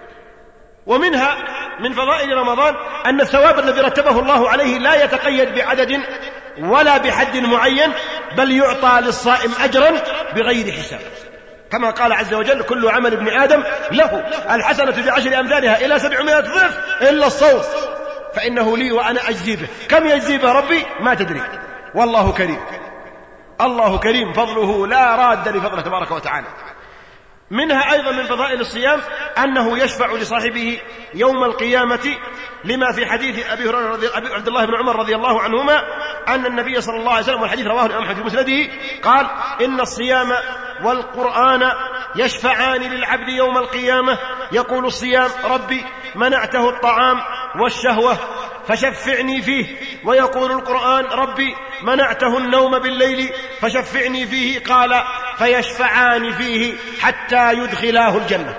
ومنها من فضائل رمضان أن الثواب الذي رتبه الله عليه لا يتقيد بعدد ولا بحد معين، بل يعطى للصائم أجرا بغير حساب، كما قال عز وجل كل عمل ابن آدم له الحسنة ب10 أمثالها إلى 700 ضعف إلا الصوم فإنه لي وأنا أجزي به. كم يجزي به ربي ما تدري، والله كريم، الله كريم فضله لا راد لفضله تبارك وتعالى. منها أيضا من فضائل الصيام أنه يشفع لصاحبه يوم القيامة، لما في حديث أبي هريرة عبد الله بن عمر رضي الله عنهما أن النبي صلى الله عليه وسلم، والحديث رواه الإمام أحمد في مسنده، قال إن الصيام والقرآن يشفعان للعبد يوم القيامة، يقول الصيام ربي منعته الطعام والشهوة فشفعني فيه، ويقول القرآن ربي منعته النوم بالليل فشفعني فيه، قال فيشفعان فيه حتى يدخلاه الجنة.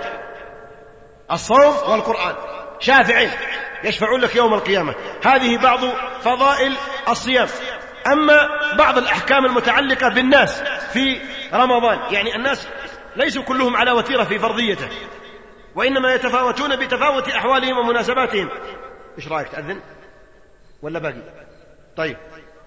الصوم والقرآن شافعين يشفعون لك يوم القيامة. هذه بعض فضائل الصيام. أما بعض الأحكام المتعلقة بالناس في رمضان، يعني الناس ليسوا كلهم على وتيرة في فرضيته، وإنما يتفاوتون بتفاوت أحوالهم ومناسباتهم. إيش رأيك، تأذن ولا باقي؟ طيب.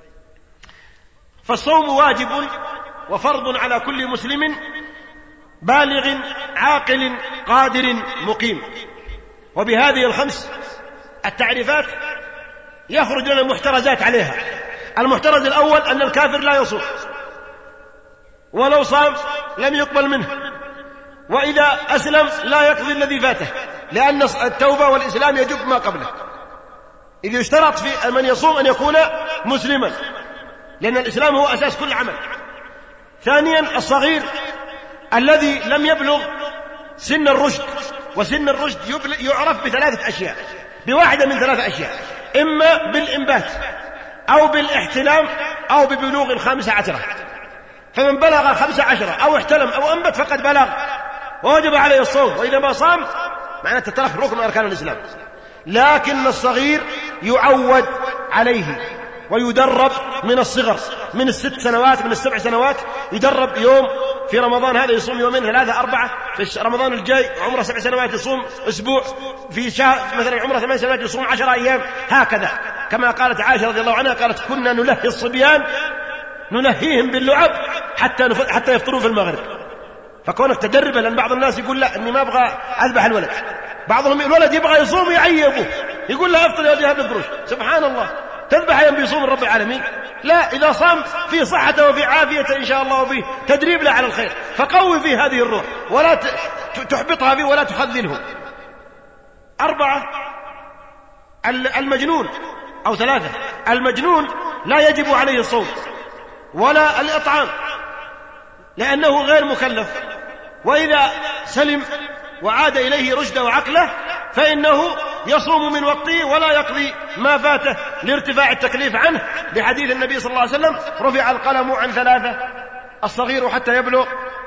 فالصوم واجب وفرض على كل مسلم بالغ عاقل قادر مقيم. وبهذه الخمس التعريفات يخرج لنا المحترزات عليها. المحترز الأول أن الكافر لا يصوم، ولو صام لم يقبل منه، وإذا أسلم لا يقضي الذي فاته، لأن التوبة والإسلام يجب ما قبله. إذ يشترط في من يصوم أن يكون مسلما، لأن الإسلام هو أساس كل عمل. ثانيا الصغير الذي لم يبلغ سن الرشد، وسن الرشد يعرف بثلاثة أشياء، بواحدة من 3 أشياء، إما بالإنبات أو بالاحتلام أو ببلوغ 15. فمن بلغ 15 أو احتلم أو أنبت فقد بلغ ووجب عليه الصوم، وإذا ما صام معناته ترك ركن من أركان الإسلام. لكن الصغير يعود عليه ويدرب من الصغر، من 6 سنوات، من 7 سنوات، يدرب يوم في رمضان هذا يصوم يومين 3 4، في رمضان الجاي عمره 7 سنوات يصوم أسبوع، في شهر مثلا عمره 8 سنوات يصوم 10 أيام، هكذا كما قالت عائشة رضي الله عنها، قالت كنا نلهي الصبيان نلهيهم باللعب حتى يفطروا في المغرب. فكونك تدربه، لأن بعض الناس يقول لا إني ما أبغى أذبح الولد، بعضهم الولد يبغى يصوم يعيبه، يقول له افطر يا ودي هذا القروش. سبحان الله، تذبح يوم بيصوم رب العالمين؟ لا، إذا صام في صحته وفي عافيته إن شاء الله وفي تدريب له على الخير، فقوي فيه هذه الروح ولا تحبطها فيه ولا تخذله. 4 المجنون، أو 3 المجنون لا يجب عليه الصوم ولا الإطعام لأنه غير مكلف، وإذا سلم وعاد إليه رشده وعقله فإنه يصوم من وقته ولا يقضي ما فاته لارتفاع التكليف عنه، لحديث النبي صلى الله عليه وسلم رفع القلم عن 3: الصغير حتى يبلغ،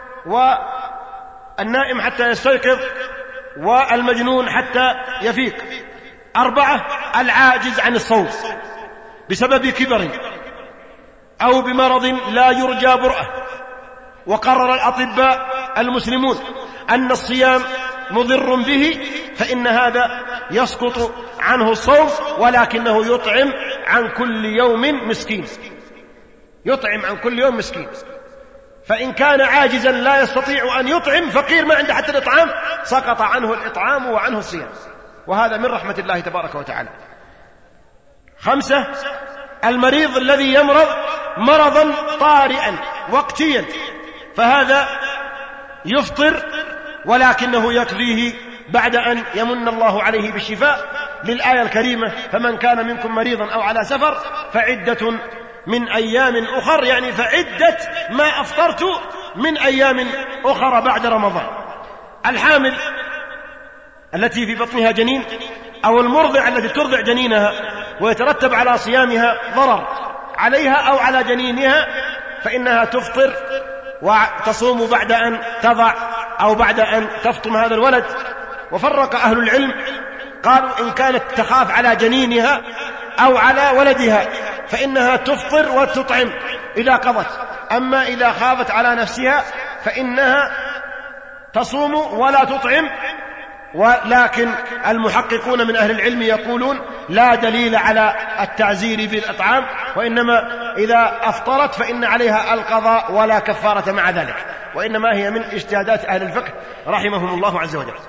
والنائم حتى يستيقظ، والمجنون حتى يفيق. 4 العاجز عن الصوم بسبب كبر أو بمرض لا يرجى برأه. وقرر الأطباء المسلمون أن الصيام مضر به، فإن هذا يسقط عنه الصوم، ولكنه يطعم عن كل يوم مسكين، يطعم عن كل يوم مسكين. فإن كان عاجزا لا يستطيع أن يطعم، فقير ما عنده حتى الإطعام، سقط عنه الإطعام وعنه الصيام، وهذا من رحمة الله تبارك وتعالى. 5 المريض الذي يمرض مرضا طارئا وقتيا، فهذا يفطر ولكنه يقضيه بعد أن يمن الله عليه بالشفاء، للآية الكريمة: فمن كان منكم مريضا أو على سفر فعدة من أيام أخر، يعني فعدة ما أفطرت من أيام أخرى بعد رمضان. الحامل التي في بطنها جنين، أو المرضع التي ترضع جنينها ويترتب على صيامها ضرر عليها أو على جنينها، فإنها تفطر وتصوم بعد أن تضع أو بعد أن تفطم هذا الولد. وفرق أهل العلم، قالوا إن كانت تخاف على جنينها أو على ولدها فإنها تفطر وتطعم إذا قضت، أما إذا خافت على نفسها فإنها تصوم ولا تطعم. ولكن المحققون من أهل العلم يقولون لا دليل على التعزير بالإطعام، وإنما إذا أفطرت فإن عليها القضاء ولا كفارة مع ذلك، وإنما هي من اجتهادات أهل الفقه رحمهم الله عز وجل.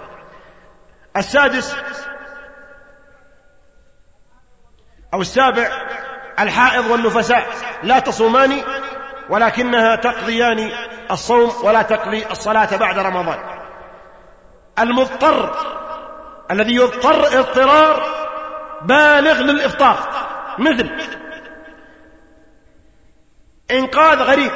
7 الحائض والنفساء لا تصومان، ولكنها تقضيان الصوم ولا تقضي الصلاة بعد رمضان. المضطر الذي يضطر اضطرار بالغ للإفطار، مثل إنقاذ غريق،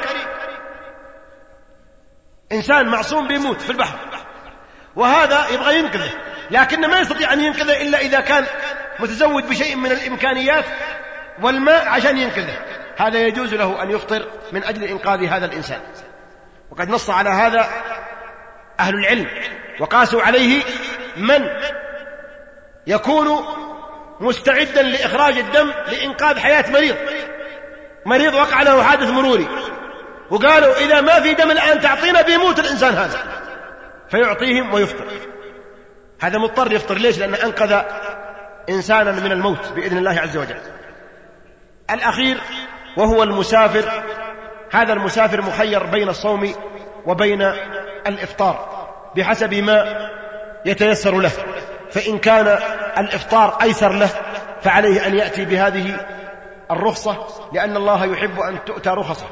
إنسان معصوم بيموت في البحر وهذا يبغى ينقذه، لكن ما يستطيع أن ينقذه إلا إذا كان متزود بشيء من الإمكانيات والماء عشان ينقذه، هذا يجوز له أن يفطر من أجل إنقاذ هذا الإنسان. وقد نص على هذا أهل العلم، وقاسوا عليه من يكون مستعدا لإخراج الدم لإنقاذ حياة مريض وقع له حادث مروري، وقالوا إذا ما في دم الآن تعطينا بيموت الإنسان هذا، فيعطيهم ويفطر. هذا مضطر يفطر، ليش؟ لأنه أنقذ إنسانا من الموت بإذن الله عز وجل. الأخير وهو المسافر، هذا المسافر مخير بين الصوم وبين الإفطار بحسب ما يتيسر له، فإن كان الإفطار أيسر له فعليه أن يأتي بهذه الرخصة، لأن الله يحب أن تؤتى رخصه.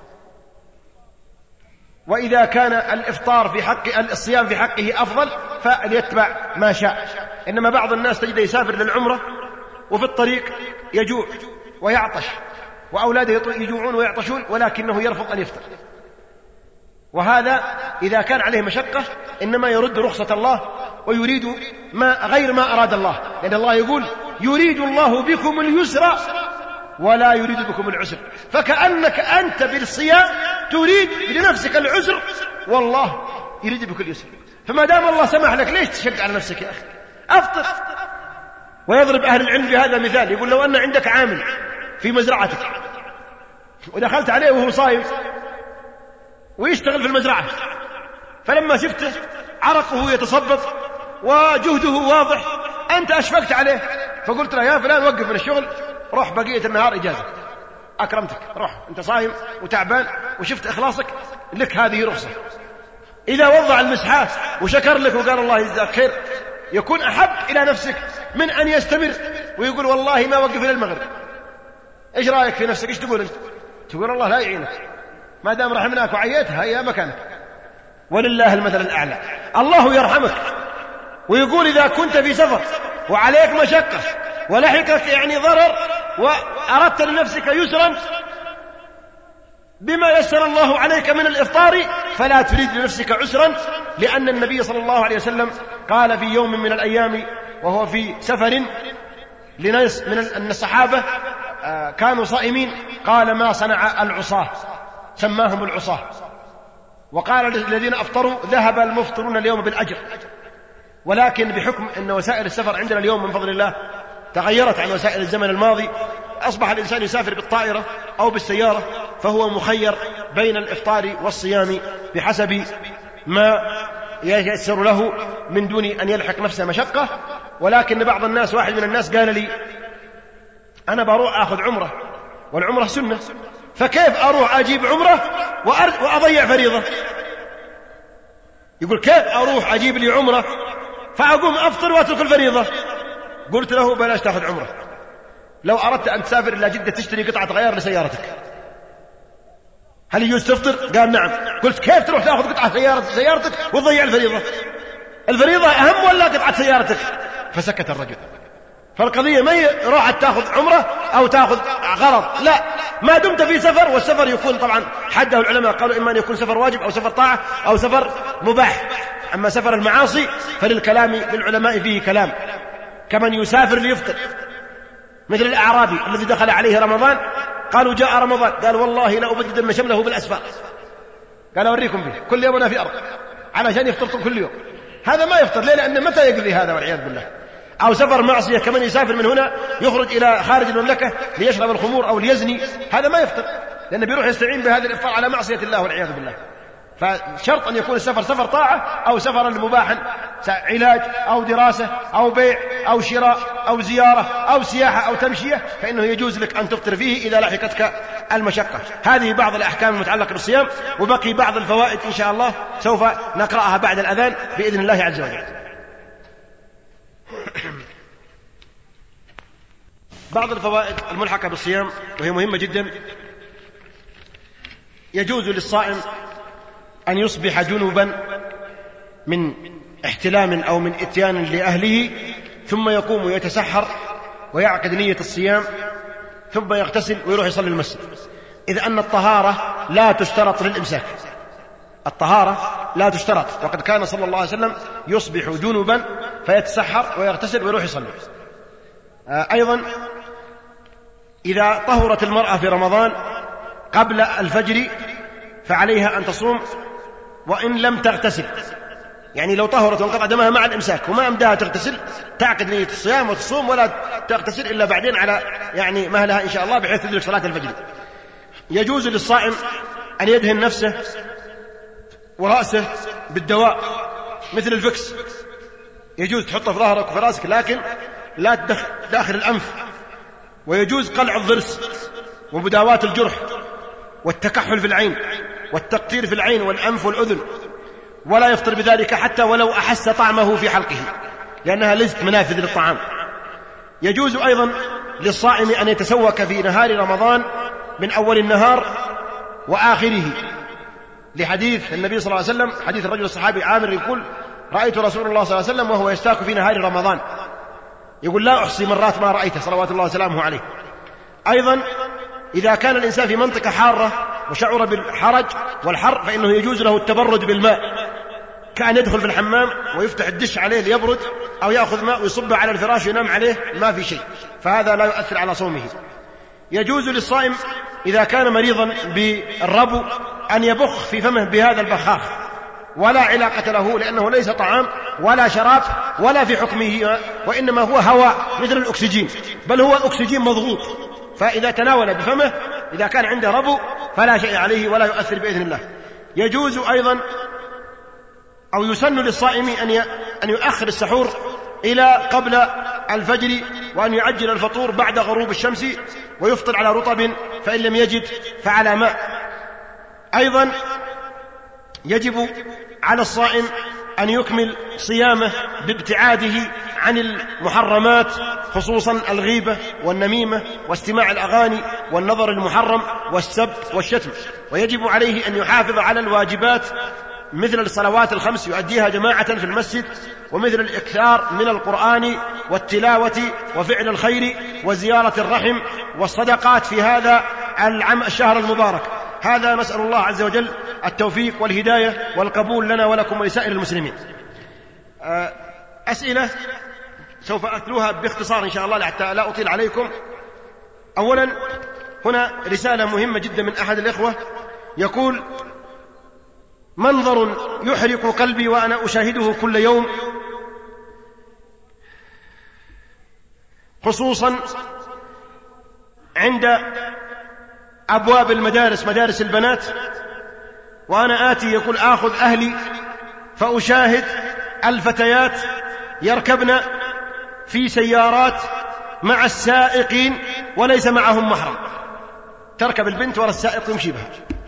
وإذا كان الإفطار في حق الصيام في حقه أفضل فليتبع ما شاء. إنما بعض الناس تجد يسافر للعمرة وفي الطريق يجوع ويعطش، وأولاده يجوعون ويعطشون، ولكنه يرفض أن يفطر، وهذا إذا كان عليه مشقة إنما يرد رخصة الله ويريد غير ما أراد الله، لأن الله يقول يريد الله بكم اليسر ولا يريد بكم العسر، فكأنك أنت بالصيام تريد لنفسك العسر والله يريد بك اليسر، فما دام الله سمح لك ليش تشق على نفسك يا أخي؟ أفطر. ويضرب أهل العلم بهذا مثال، يقول لو أن عندك عامل في مزرعتك ودخلت عليه وهو صايم ويشتغل في المزرعة، فلما شفته عرقه يتصبب وجهده واضح، أنت أشفقت عليه فقلت له يا فلان وقف من الشغل روح بقية النهار إجازة، أكرمتك، روح أنت صايم وتعبان وشفت إخلاصك لك هذه رخصة. إذا وضع المسحات وشكر لك وقال الله يجزاك خير يكون أحب إلى نفسك من أن يستمر ويقول والله ما وقف إلى المغرب. إيش رأيك في نفسك؟ إيش تقول أنت؟ تقول الله لا يعينك، ما دام رحمناك وعيتها هي مكانك. ولله المثل الأعلى. الله يرحمك ويقول إذا كنت في سفر وعليك مشقة ولحقك يعني ضرر وأردت لنفسك يسرا بما يسر الله عليك من الإفطار فلا تريد لنفسك عسرا، لأن النبي صلى الله عليه وسلم قال في يوم من الأيام وهو في سفر لناس من الصحابة كانوا صائمين، قال ما صنع العصاة، سماهم العصاة، وقال للذين أفطروا ذهب المفطرون اليوم بالأجر، ولكن بحكم أن وسائل السفر عندنا اليوم من فضل الله تغيرت عن وسائل الزمن الماضي، أصبح الإنسان يسافر بالطائرة أو بالسيارة، فهو مخير بين الإفطار والصيام بحسب ما ييسر له من دون أن يلحق نفسه مشقة. ولكن بعض الناس، واحد من الناس قال لي أنا بروح أخذ عمرة والعمرة سنة، فكيف أروح أجيب عمرة وأضيع فريضة؟ يقول كيف أروح أجيب لي عمرة فأقوم أفطر وأترك الفريضة؟ قلت له بلاش تأخذ عمرة، لو أردت أن تسافر إلى جدة تشتري قطعة غيار لسيارتك هل يجوز تفطر؟ قال نعم. قلت كيف تروح تأخذ قطعة سيارتك وتضيع الفريضة؟ الفريضة أهم ولا قطعة سيارتك؟ فسكت الرجل. فالقضية ما راحت تأخذ عمرة أو تأخذ غرض، لا، ما دمت في سفر، والسفر يكون طبعا حده العلماء قالوا إما أن يكون سفر واجب أو سفر طاعة أو سفر مباح. أما سفر المعاصي فللكلام للعلماء فيه كلام، كمن يسافر ليفطر، مثل الأعرابي الذي دخل عليه رمضان قالوا جاء رمضان قال والله لا أبددن شمله بالأسفار، قال أوريكم فيه كل يوم أنا في أرض علشان يفطر كل يوم. هذا ما يفطر ليه؟ لأنه متى يقضي هذا والعياذ بالله. أو سفر معصية كمن يسافر من هنا يخرج إلى خارج المملكة ليشرب الخمور أو ليزني، هذا ما يفطر لأنه بيروح يستعين بهذا الإفطار على معصية الله والعياذ بالله. فشرط أن يكون السفر سفر طاعة أو سفر مباحا، علاج أو دراسة أو بيع أو شراء أو زيارة أو سياحة أو تمشية، فإنه يجوز لك أن تفطر فيه إذا لحقتك المشقة. هذه بعض الأحكام المتعلقة بالصيام، وبقي بعض الفوائد إن شاء الله سوف نقرأها بعد الأذان بإذن الله عز وجل. بعض الفوائد الملحقة بالصيام وهي مهمة جدا: يجوز للصائم أن يصبح جنبا من احتلام أو من إتيان لأهله، ثم يقوم يتسحر ويعقد نية الصيام، ثم يغتسل ويروح يصلي المسجد، إذ أن الطهارة لا تشترط للإمساك. الطهارة لا تشترط، وقد كان صلى الله عليه وسلم يصبح جنبا فيتسحر ويغتسل ويروح يصلي. أيضا إذا طهرت المرأة في رمضان قبل الفجر فعليها أن تصوم وإن لم تغتسل، يعني لو طهرت وانقطع دمها مع الإمساك وما أمدها تغتسل تعقد نية الصيام وتصوم ولا تغتسل إلا بعدين على يعني مهلها إن شاء الله بحيث تدرك صلاة الفجر. يجوز للصائم أن يدهن نفسه ورأسه بالدواء مثل الفكس، يجوز تحطه في ظهرك وفي رأسك لكن لا تدخل داخل الأنف. ويجوز قلع الضرس ومداواة الجرح والتكحل في العين والتقطير في العين والأنف والأذن، ولا يفطر بذلك حتى ولو أحس طعمه في حلقه لأنها ليست منافذ للطعام. يجوز أيضا للصائم أن يتسوك في نهار رمضان من أول النهار وآخره، لحديث النبي صلى الله عليه وسلم، حديث الرجل الصحابي عامر يقول: رأيت رسول الله صلى الله عليه وسلم وهو يستاك في نهار رمضان، يقول لا أحصي مرات ما رأيته صلوات الله وسلامه عليه. أيضا إذا كان الإنسان في منطقة حارة وشعر بالحرج والحر فإنه يجوز له التبرد بالماء، كأن يدخل في الحمام ويفتح الدش عليه ليبرد، أو يأخذ ماء ويصبه على الفراش وينام عليه ما في شيء، فهذا لا يؤثر على صومه. يجوز للصائم إذا كان مريضا بالربو أن يبخ في فمه بهذا البخاخ، ولا علاقة له لأنه ليس طعام ولا شراب ولا في حكمه، وإنما هو هواء مثل الأكسجين، بل هو أكسجين مضغوط، فإذا تناول بفمه إذا كان عنده ربو فلا شيء عليه ولا يؤثر بإذن الله. يجوز أيضا أو يسن للصائم أن يؤخر السحور إلى قبل الفجر، وأن يعجل الفطور بعد غروب الشمس، ويفطر على رطب، فإن لم يجد فعلى ماء. أيضا يجب على الصائم أن يكمل صيامه بابتعاده عن المحرمات، خصوصا الغيبة والنميمة واستماع الأغاني والنظر المحرم والسب والشتم. ويجب عليه أن يحافظ على الواجبات مثل الصلوات الخمس يؤديها جماعة في المسجد، ومثل الإكثار من القرآن والتلاوة وفعل الخير وزيارة الرحم والصدقات في هذا الشهر المبارك. هذا نسأل الله عز وجل التوفيق والهداية والقبول لنا ولكم ولسائر المسلمين. أسئلة سوف أتلوها باختصار إن شاء الله حتى لا أطيل عليكم. أولا هنا رسالة مهمة جدا من أحد الإخوة يقول: منظر يحرق قلبي وأنا أشاهده كل يوم، خصوصا عند أبواب المدارس، مدارس البنات، وأنا آتي يقول آخذ أهلي فأشاهد الفتيات يركبن في سيارات مع السائقين وليس معهم محرم، تركب البنت ولا السائق يمشي بها.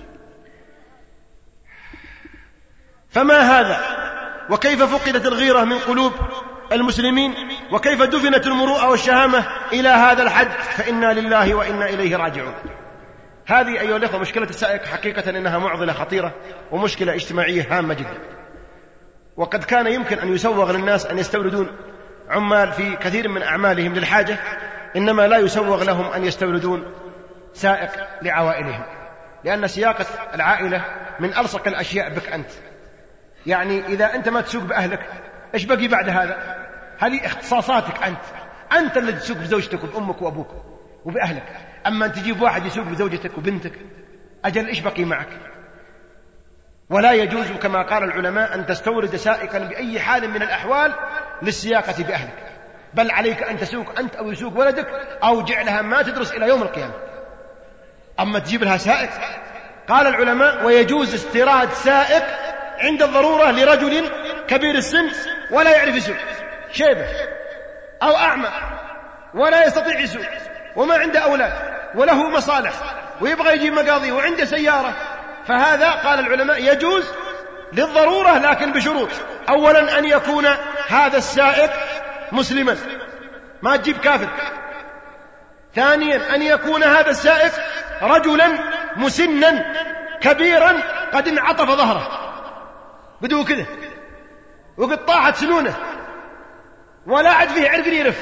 فما هذا؟ وكيف فقدت الغيرة من قلوب المسلمين؟ وكيف دفنت المروءة والشهامة إلى هذا الحد؟ فإنا لله وإنا إليه راجعون. هذه أيها الأخوة مشكلة السائق حقيقة إنها معضلة خطيرة ومشكلة اجتماعية هامة جدا. وقد كان يمكن أن يسوغ للناس أن يستوردون عمال في كثير من أعمالهم للحاجة، إنما لا يسوغ لهم أن يستوردون سائق لعوائلهم، لأن سياقة العائلة من ألصق الأشياء بك أنت. يعني إذا أنت ما تسوق بأهلك إيش بقي بعد هذا؟ هذه اختصاصاتك أنت الذي تسوق بزوجتك وبأمك وأبوك وبأهلك. أما أن تجيب واحد يسوق بزوجتك وبنتك، أجل إيش بقي معك؟ ولا يجوز كما قال العلماء أن تستورد سائقا بأي حال من الأحوال للسياقة بأهلك، بل عليك أن تسوق أنت أو يسوق ولدك أو جعلها ما تدرس إلى يوم القيامة. أما تجيب لها سائق، قال العلماء: ويجوز استيراد سائق عند الضرورة لرجل كبير السن ولا يعرف يسوق، شيبة أو أعمى ولا يستطيع يسوق وما عنده أولاد وله مصالح ويبغى يجيب مقاضي وعنده سيارة، فهذا قال العلماء يجوز للضرورة، لكن بشروط: أولا أن يكون هذا السائق مسلما، ما تجيب كافر. ثانيا أن يكون هذا السائق رجلا مسنا كبيرا قد انعطف ظهره بدو كذا وقد طاحت سنونه ولا عد فيه عرق يرف،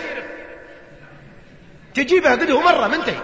تجيبها قده مرة منتهي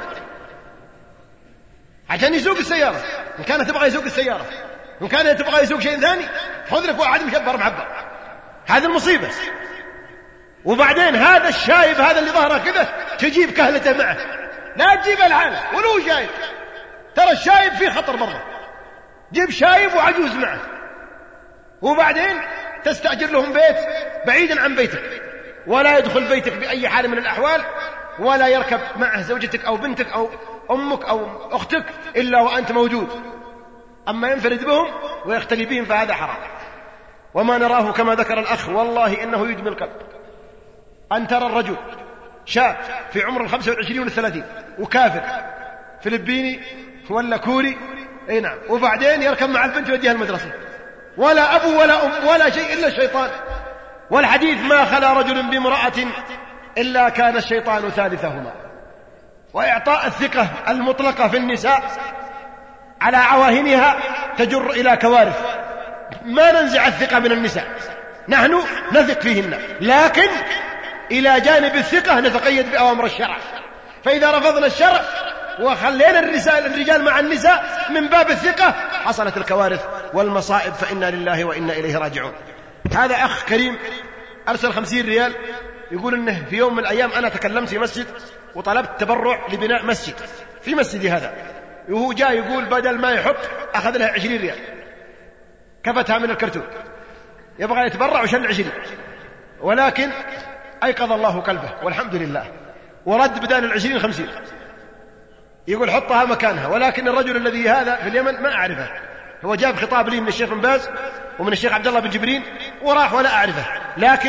عشان يسوق السيارة. إن كان تبغى يسوق السيارة، إن كان تبغى يسوق شيء ثاني، خذ لك واحد مشبر محبر. هذه المصيبة. وبعدين هذا الشايب هذا اللي ظهره كذا تجيب كهلته معه، لا تجيب الحالة ولو شايب، ترى الشايب فيه خطر برضه. جيب شايب وعجوز معه، وبعدين تستأجر لهم بيت بعيدا عن بيتك، ولا يدخل بيتك بأي حال من الأحوال، ولا يركب معه زوجتك أو بنتك أو أمك أو أختك إلا وأنت موجود. أما ينفرد بهم ويختلي بهم فهذا حرام. وما نراه كما ذكر الأخ والله إنه يدمي القلب أن ترى الرجل شاب في عمر 25 و30 وكافر فلبيني ولا كوري، أي نعم، وبعدين يركب مع البنت ويوديها المدرسة، ولا أبو ولا أم ولا شيء إلا الشيطان. والحديث: ما خلا رجل بامرأة إلا كان الشيطان ثالثهما. وإعطاء الثقة المطلقة في النساء على عواهنها تجر إلى كوارث. ما ننزع الثقة من النساء، نحن نثق فيهن، لكن إلى جانب الثقة نتقيد بأوامر الشرع. فإذا رفضنا الشرع وخلينا الرجال مع النساء من باب الثقة حصلت الكوارث والمصائب، فإنا لله وإنا إليه راجعون. هذا أخ كريم أرسل 50 ريال يقول إنه في يوم من الأيام أنا تكلمت في مسجد وطلبت تبرع لبناء مسجد في مسجدي هذا، وهو جاء يقول بدل ما يحط أخذ لها 20 ريال كفتها من الكرتون، يبغى يتبرع وشل 20، ولكن أيقظ الله قلبه والحمد لله ورد بدال 20 50، يقول حطها مكانها. ولكن الرجل الذي هذا في اليمن ما أعرفه، هو جاب خطاب لي من الشيخ بن باز ومن الشيخ عبد الله بن جبرين وراح ولا أعرفه، لكني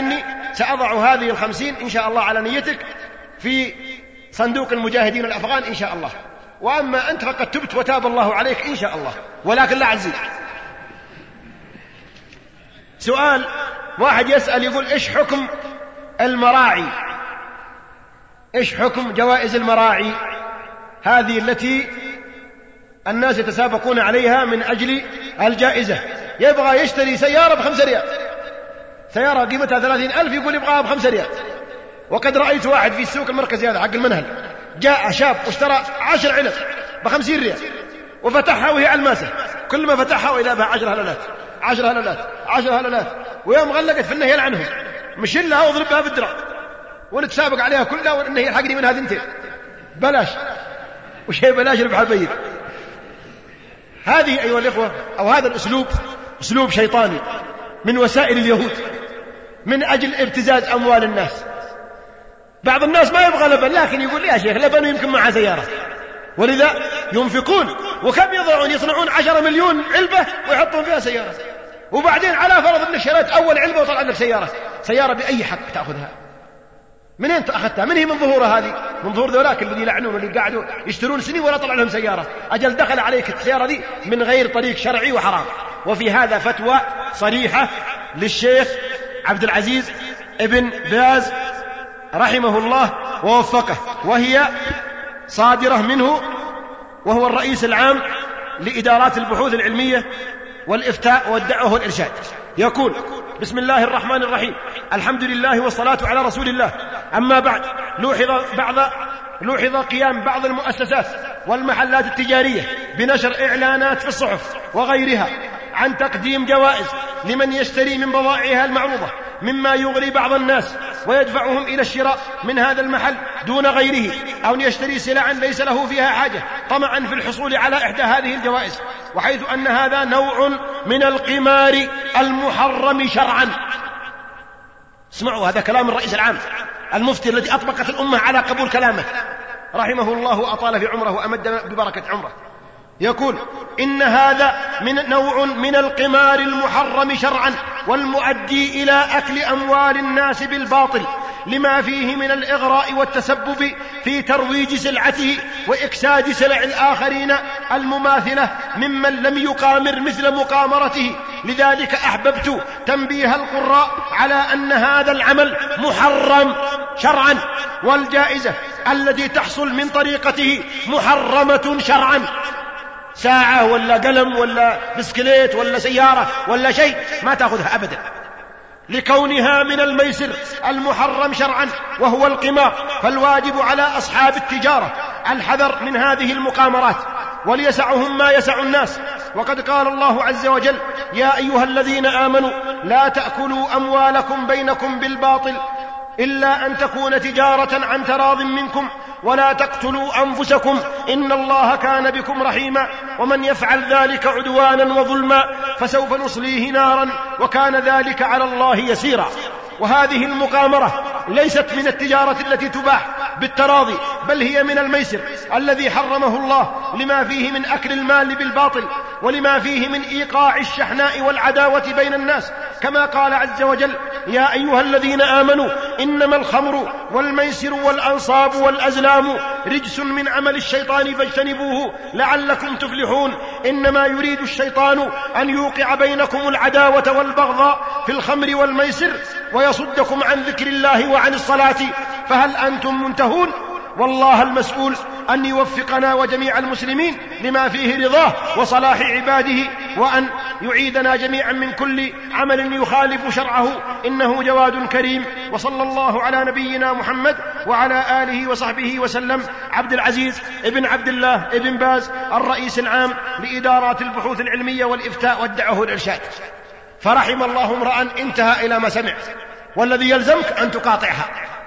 سأضع هذه 50 إن شاء الله على نيتك في صندوق المجاهدين الأفغان إن شاء الله، وأما أنت فقد تبت وتاب الله عليك إن شاء الله، ولكن لا عزيز. سؤال واحد يسأل يقول إيش حكم المراعي، إيش حكم جوائز المراعي هذه التي الناس يتسابقون عليها من أجل الجائزة؟ يبغى يشتري سيارة ب5 ريال، سيارة قيمتها 30,000 يقول يبغاها ب5 ريال. وقد رأيت واحد في السوق المركزي هذا حق المنهل جاء شاب واشترى 10 علب ب50 ريال وفتحها وهي علماسة، كل ما فتحها وإذا بها 10 هلالات 10 هلالات 10 هلالات، ويوم غلقت في النهي يلعنهم مشلها واضربها بالدرع ونتسابق عليها كلها وإنه يلحقني من هذه 2 بلاش، وشيء بلاش ربح البيت. هذه أيها الإخوة أو هذا الأسلوب أسلوب شيطاني من وسائل اليهود من أجل ابتزاز أموال الناس. بعض الناس ما يبغى لبن، لكن يقول يا شيخ لبن يمكن معه سيارة، ولذا ينفقون. وكم يضعون؟ يصنعون 10 مليون علبة ويحطون فيها سيارة، وبعدين على فرض أنك شريت أول علبة وطلع لك سيارة بأي حق تأخذها؟ من أين أخذتها؟ من هي من ظهورها هذه؟ من ظهور ذولاك الذين يلعنون واللي قاعدوا يشترون سنين ولا طلع لهم سيارة. أجل دخل عليك السيارة دي من غير طريق شرعي وحرام. وفي هذا فتوى صريحة للشيخ عبد العزيز ابن باز رحمه الله ووفقه، وهي صادرة منه، وهو الرئيس العام لإدارات البحوث العلمية والإفتاء والدعوة والإرشاد. يقول: بسم الله الرحمن الرحيم، الحمد لله والصلاة على رسول الله، أما بعد، لوحظ قيام بعض المؤسسات والمحلات التجارية بنشر إعلانات في الصحف وغيرها عن تقديم جوائز لمن يشتري من بضائعها المعروضة، مما يغري بعض الناس ويدفعهم إلى الشراء من هذا المحل دون غيره، أو يشتري سلعا ليس له فيها حاجة طمعا في الحصول على إحدى هذه الجوائز، وحيث أن هذا نوع من القمار المحرم شرعا. اسمعوا، هذا كلام الرئيس العام المفتي الذي أطبقت الأمة على قبول كلامه رحمه الله وأطال في عمره وأمد ببركة عمره. يقول: إن هذا نوع من القمار المحرم شرعا، والمؤدي إلى أكل أموال الناس بالباطل، لما فيه من الإغراء والتسبب في ترويج سلعته وإكساد سلع الآخرين المماثلة ممن لم يقامر مثل مقامرته. لذلك أحببت تنبيه القراء على أن هذا العمل محرم شرعا، والجائزة التي تحصل من طريقته محرمة شرعا. ساعة ولا قلم ولا بسكليت ولا سيارة ولا شيء ما تأخذها أبدا، لكونها من الميسر المحرم شرعا وهو القمار. فالواجب على أصحاب التجارة الحذر من هذه المقامرات، وليسعهم ما يسع الناس. وقد قال الله عز وجل: يا أيها الذين آمنوا لا تأكلوا أموالكم بينكم بالباطل إلا أن تكون تجارة عن تراض منكم، ولا تقتلوا أنفسكم إن الله كان بكم رحيما، ومن يفعل ذلك عدوانا وظلما فسوف نصليه نارا وكان ذلك على الله يسيرا. وهذه المقامرة ليست من التجارة التي تباح بالتراضي، بل هي من الميسر الذي حرمه الله، لما فيه من أكل المال بالباطل، ولما فيه من إيقاع الشحناء والعداوة بين الناس، كما قال عز وجل: يا أيها الذين آمنوا إنما الخمر والميسر والأنصاب والأزلام رجس من عمل الشيطان فاجتنبوه لعلكم تفلحون. إنما يريد الشيطان أن يوقع بينكم العداوة والبغضاء في الخمر والميسر ويصدكم عن ذكر الله وعن الصلاة، فهل أنتم منتهون؟ والله المسؤول أن يوفقنا وجميع المسلمين لما فيه رضاه وصلاح عباده، وأن يعيدنا جميعا من كل عمل يخالف شرعه، إنه جواد كريم. وصلى الله على نبينا محمد وعلى آله وصحبه وسلم. عبد العزيز ابن عبد الله ابن باز، الرئيس العام لإدارات البحوث العلمية والإفتاء والدعوة والإرشاد. فرحم الله امرأ انتهى إلى ما سمع، والذي يلزمك أن تقاطعها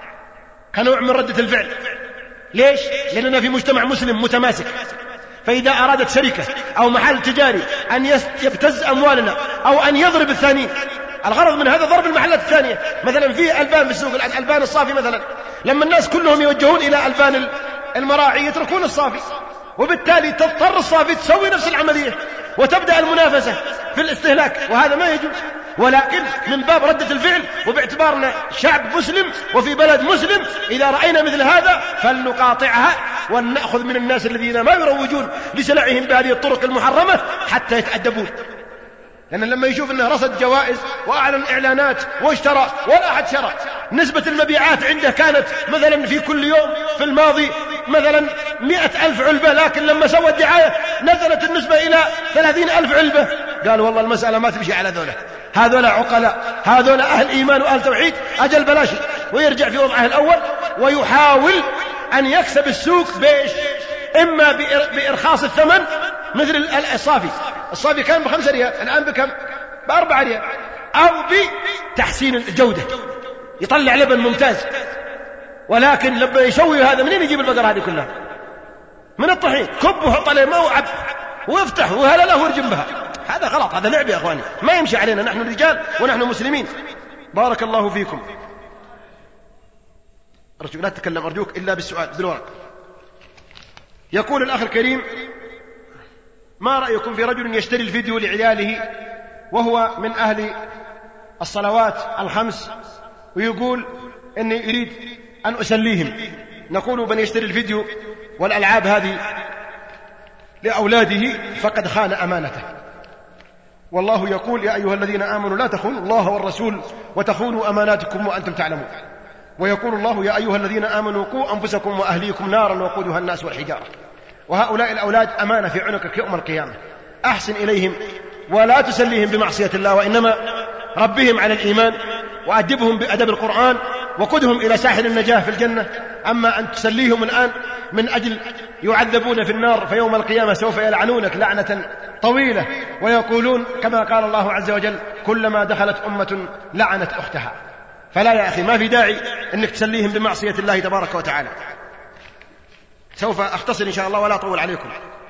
كنوع من ردة الفعل. ليش؟ لأننا في مجتمع مسلم متماسك، فإذا أرادت شركة أو محل تجاري أن يبتز أموالنا أو أن يضرب الثاني، الغرض من هذا ضرب المحلات الثانية. مثلا في ألبان في السوق، الألبان الصافي مثلا، لما الناس كلهم يوجهون إلى ألبان المراعي يتركون الصافي، وبالتالي تضطر الصافي تسوي نفس العملية وتبدأ المنافسة في الاستهلاك، وهذا ما يجوز. ولكن من باب ردة الفعل وباعتبارنا شعب مسلم وفي بلد مسلم، إذا رأينا مثل هذا فلنقاطعها ونأخذ من الناس الذين ما يروجون لسلعهم بهذه الطرق المحرمة حتى يتأدبون. لأن لما يشوف أنه رصد جوائز وأعلن إعلانات واشترى، ولا أحد شرى، نسبة المبيعات عنده كانت مثلا في كل يوم في الماضي مثلا 100,000 علبة، لكن لما سوى الدعاية نزلت النسبة إلى 30,000 علبة. قال والله المسألة ما تمشي على هذولا عقلاء، هذولا أهل إيمان وأهل توحيد، أجل بلاشي، ويرجع في وضعه الأول ويحاول أن يكسب السوق بإيش؟ إما بإرخاص الثمن مثل الصافي كان ب5 ريال، الآن بكم؟ ب4 ريال، أو بتحسين الجودة، يطلع لبن ممتاز. ولكن لما يسوي هذا منين يجيب البقرة هذه كلها؟ من الطحين، كب وحط عليه ماء وعب ويفتح وهلله ويرجم بها. هذا غلط، هذا لعب يا أخواني، ما يمشي علينا، نحن رجال ونحن مسلمين. بارك الله فيكم. أرجوك لا تتكلم، أرجوك إلا بالسؤال بالورق. يقول الأخ الكريم: ما رأيكم في رجل يشتري الفيديو لعياله وهو من أهل الصلوات الخمس، ويقول إني أريد أن أسليهم؟ نقول من يشتري الفيديو والألعاب هذه لأولاده فقد خان أمانته، والله يقول: يا أيها الذين آمنوا لا تخونوا الله والرسول وتخونوا أماناتكم وأنتم تعلمون. ويقول الله: يا أيها الذين آمنوا قوا أنفسكم وأهليكم نارا وقودها الناس والحجارة. وهؤلاء الأولاد أمانة في عنقك يوم القيامة، أحسن إليهم ولا تسليهم بمعصية الله، وإنما ربهم على الإيمان وأدبهم بأدب القرآن وقدهم إلى ساحل النجاة في الجنة. أما أن تسليهم الآن من أجل يعذبون في النار، فيوم القيامة سوف يلعنونك لعنة طويلة، ويقولون كما قال الله عز وجل: كلما دخلت أمة لعنت أختها. فلا يا أخي، ما في داعي أنك تسليهم بمعصية الله تبارك وتعالى. سوف أختصر إن شاء الله ولا أطول عليكم.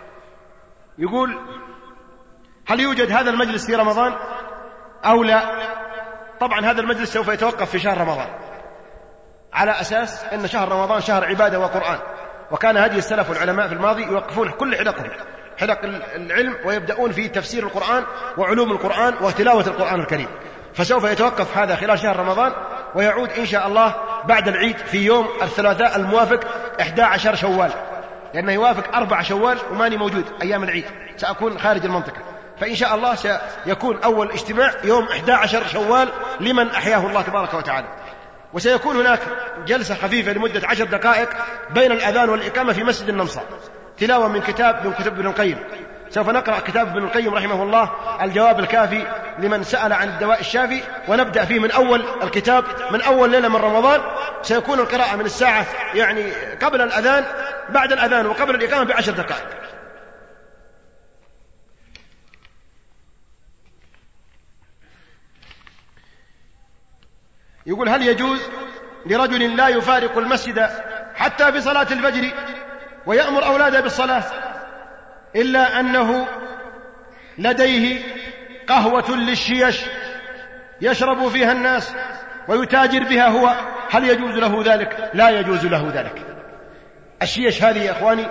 يقول: هل يوجد هذا المجلس في رمضان أو لا؟ طبعا هذا المجلس سوف يتوقف في شهر رمضان، على أساس أن شهر رمضان شهر عبادة وقرآن، وكان هدي السلف والعلماء في الماضي يوقفون كل حلقهم، حلق العلم، ويبدأون في تفسير القرآن وعلوم القرآن وتلاوة القرآن الكريم. فسوف يتوقف هذا خلال شهر رمضان، ويعود إن شاء الله بعد العيد في يوم الثلاثاء الموافق 11 شوال، لأنه يوافق 4 شوال وماني موجود أيام العيد، سأكون خارج المنطقة. فإن شاء الله سيكون أول اجتماع يوم 11 شوال لمن أحياه الله تبارك وتعالى. وسيكون هناك جلسة خفيفة لمدة 10 دقائق بين الأذان والإقامة في مسجد النمصة، تلاوة من كتاب من كتب ابن القيم. سوف نقرأ كتاب ابن القيم رحمه الله الجواب الكافي لمن سأل عن الدواء الشافي، ونبدأ فيه من أول الكتاب، من أول ليلة من رمضان. سيكون القراءة من الساعة يعني قبل الأذان، بعد الأذان وقبل الإقامة ب10 دقائق. يقول: هل يجوز لرجل لا يفارق المسجد حتى في صلاة الفجر ويأمر أولاده بالصلاة، إلا أنه لديه قهوة للشيش يشرب فيها الناس ويتاجر بها هو، هل يجوز له ذلك؟ لا يجوز له ذلك. الشيش هذه يا أخواني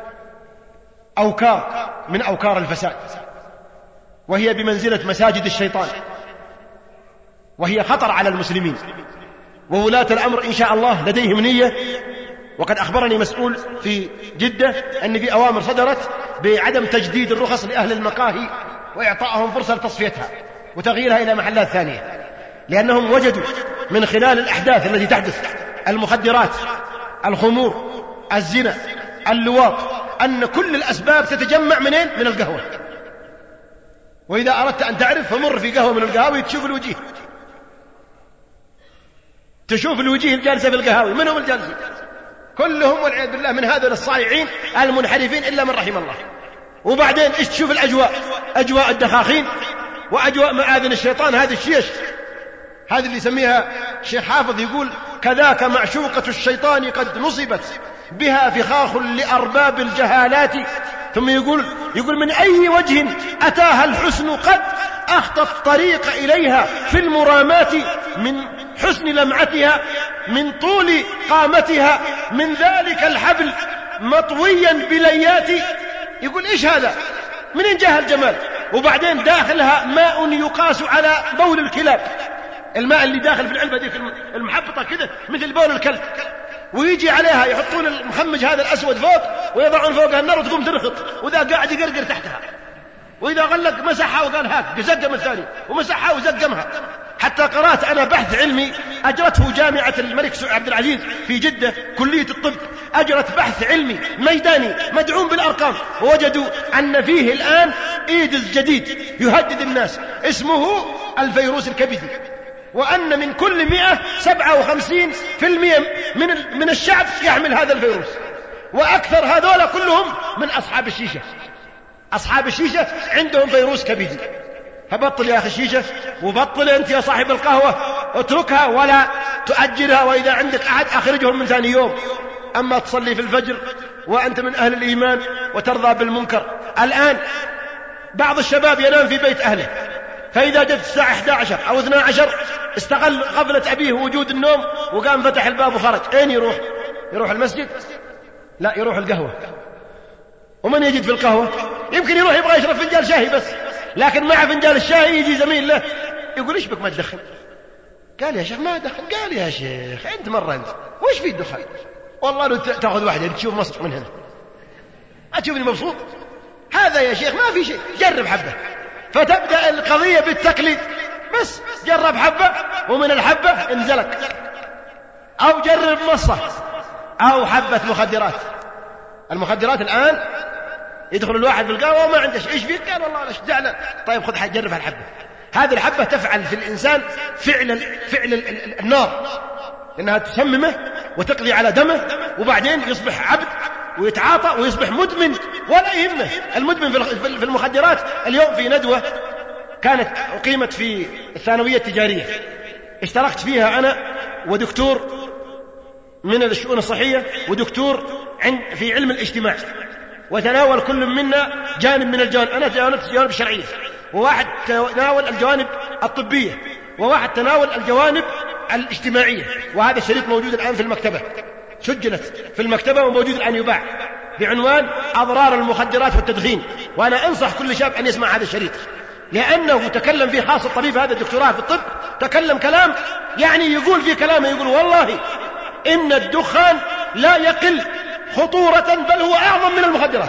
أوكار من أوكار الفساد، وهي بمنزلة مساجد الشيطان، وهي خطر على المسلمين. وولاة الأمر إن شاء الله لديهم نية، وقد أخبرني مسؤول في جدة أن في أوامر صدرت بعدم تجديد الرخص لأهل المقاهي وإعطائهم فرصة لتصفيتها وتغييرها إلى محلات ثانية، لأنهم وجدوا من خلال الأحداث التي تحدث، المخدرات، الخمور، الزنا، اللواط، أن كل الأسباب تتجمع منين؟ من القهوة. وإذا أردت أن تعرف فمر في قهوة من القهاوي تشوف الوجيه، تشوف الوجيه الجالسة في القهاوي، من هم الجالسين؟ كلهم والعياذ بالله من هذول الصائعين المنحرفين إلا من رحم الله. وبعدين إيش تشوف الأجواء؟ أجواء الدخاخين وأجواء معاذن الشيطان، هذه الشيش، هذه اللي يسميها الشيخ حافظ، يقول: كذاك معشوقة الشيطان قد نصبت بها فخاخ لأرباب الجهالات. ثم يقول من أي وجه أتاها الحسن قد أخطى الطريق إليها في المرامات، من حسن لمعتها، من طول قامتها، من ذلك الحبل مطويا بليات. يقول: إيش هذا؟ منين جاء الجمال؟ وبعدين داخلها ماء يقاس على بول الكلاب، الماء اللي داخل في العلبة دي المحبطة كده مثل بول الكلب، ويجي عليها يحطون المخمج هذا الأسود فوق ويضعون فوقها النار وتقوم ترخط، وذا قاعد يقرقر تحتها، وإذا غلق مسحها وقال هاك زقم الثاني ومسحها وزقمها. حتى قرأت أنا بحث علمي أجرته جامعة الملك عبد العزيز في جدة كلية الطب، أجرت بحث علمي ميداني مدعوم بالأرقام، ووجدوا أن فيه الآن إيدز جديد يهدد الناس اسمه الفيروس الكبدي، وأن من كل 157% من الشعب يحمل هذا الفيروس، وأكثر هذولا كلهم من أصحاب الشيشة. أصحاب الشيشة عندهم فيروس كبدي. فبطل يا أخي الشيشة، وبطل أنت يا صاحب القهوة، اتركها ولا تؤجرها، وإذا عندك أحد أخرجهم من ثاني يوم. أما تصلي في الفجر وأنت من أهل الإيمان وترضى بالمنكر. الآن بعض الشباب ينام في بيت أهله، فإذا جت الساعة 11 أو 12 استغل غفلة أبيه وجود النوم وقام فتح الباب وخرج. أين يروح؟ يروح المسجد؟ لا، يروح القهوة. ومن يجد في القهوة؟ يمكن يروح يبغى يشرب فنجان شاهي بس، لكن مع فنجان الشاي يجي زميل له يقول ايش بك ما تدخن؟ قال يا شيخ ما أدخن. قال يا شيخ أنت مرة أنت وش في الدخان؟ والله لو تأخذ واحدة تشوف مصر من هنا أتشوفني مبسوط. هذا يا شيخ ما في شيء، جرب حبة. فتبدأ القضية بالتقليد، بس جرب حبة ومن الحبة انزلك، أو جرب مصة أو حبة مخدرات. المخدرات الآن يدخل الواحد بالقهوة وما عنده ايش فيك؟ قال والله انا زعلان. طيب خذ جرب هالحبة. هذه الحبة تفعل في الإنسان فعل النار، لأنها تسممه وتقضي على دمه، وبعدين يصبح عبد ويتعاطى ويصبح مدمن ولا يهمه. المدمن في المخدرات. اليوم في ندوة كانت أقيمت في الثانوية التجارية، اشتركت فيها أنا ودكتور من الشؤون الصحية ودكتور في علم الاجتماع، وتناول كل منا جانب من الجوانب. أنا تناولت الجوانب الشرعية، وواحد تناول الجوانب الطبية، وواحد تناول الجوانب الاجتماعية. وهذا الشريط موجود الآن في المكتبة، سجلت في المكتبة وموجود الآن يباع، بعنوان أضرار المخدرات والتدخين. وأنا أنصح كل شاب أن يسمع هذا الشريط، لأنه تكلم فيه خاص الطبيب هذا الدكتوراه في الطب، تكلم كلام يعني يقول في كلامه، يقول والله إن الدخان لا يقل خطورة بل هو أعظم من المخدرات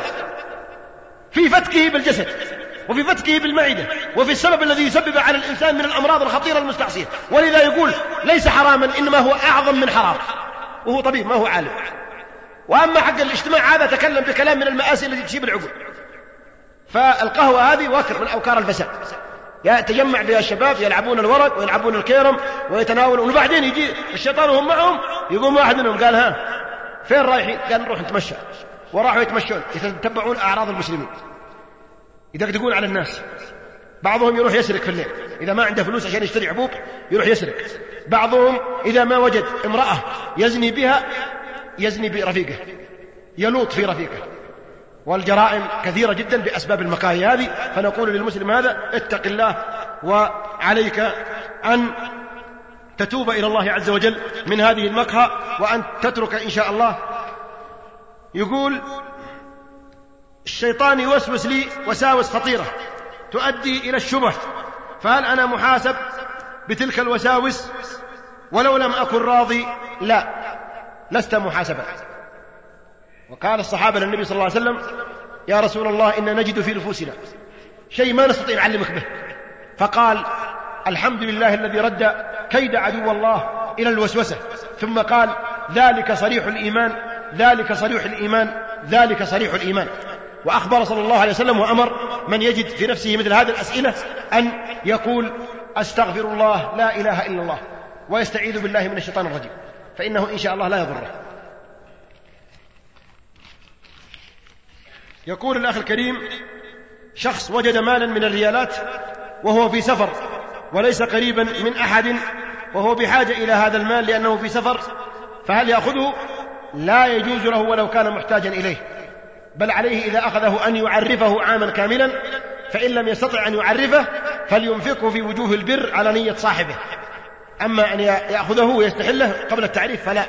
في فتكه بالجسد وفي فتكه بالمعدة وفي السبب الذي يسبب على الإنسان من الأمراض الخطيرة المستعصية. ولذا يقول ليس حراما، إنما هو أعظم من حرام، وهو طبيب ما هو عالم. وأما حق الاجتماع هذا تكلم بكلام من المآسي التي تصيب العقول. فالقهوة هذه وكر من أوكار الفساد، تجمع بها الشباب يلعبون الورق ويلعبون الكيرم ويتناولون، وبعدين يجي الشيطان وهم معهم، يقوم واحد منهم قال ها فين رايحين؟ قال نروح نتمشى. وراحوا يتمشون يتتبعون أعراض المسلمين، يدقدقون على الناس. بعضهم يروح يسرق في الليل إذا ما عنده فلوس عشان يشتري عبوب يروح يسرق. بعضهم إذا ما وجد امرأة يزني بها يزني برفيقه، يلوط في رفيقه. والجرائم كثيرة جدا بأسباب المكاهي هذه. فنقول للمسلم هذا اتق الله، وعليك أن تتوب إلى الله عز وجل من هذه المكهى، وأن تترك إن شاء الله. يقول الشيطان يوسوس لي وساوس خطيرة تؤدي إلى الشبه، فهل أنا محاسب بتلك الوساوس ولو لم أكن راضي؟ لا، لست محاسبا. وقال الصحابة للنبي صلى الله عليه وسلم يا رسول الله إن نجد في نفوسنا شيء ما نستطيع نعلمك به، فقال الحمد لله الذي رد كيد عدو الله إلى الوسوسة. ثم قال ذلك صريح الإيمان، ذلك صريح الإيمان، ذلك صريح الإيمان. وأخبر صلى الله عليه وسلم وأمر من يجد في نفسه مثل هذه الأسئلة أن يقول أستغفر الله لا إله إلا الله، ويستعيذ بالله من الشيطان الرجيم، فإنه إن شاء الله لا يضره. يقول الأخ الكريم شخص وجد مالا من الريالات وهو في سفر وليس قريبا من أحد، وهو بحاجة إلى هذا المال لأنه في سفر، فهل يأخذه؟ لا يجوز له ولو كان محتاجا إليه، بل عليه إذا أخذه أن يعرفه عاما كاملا، فإن لم يستطع أن يعرفه فلينفقه في وجوه البر على نية صاحبه. أما أن يأخذه ويستحله قبل التعريف فلا.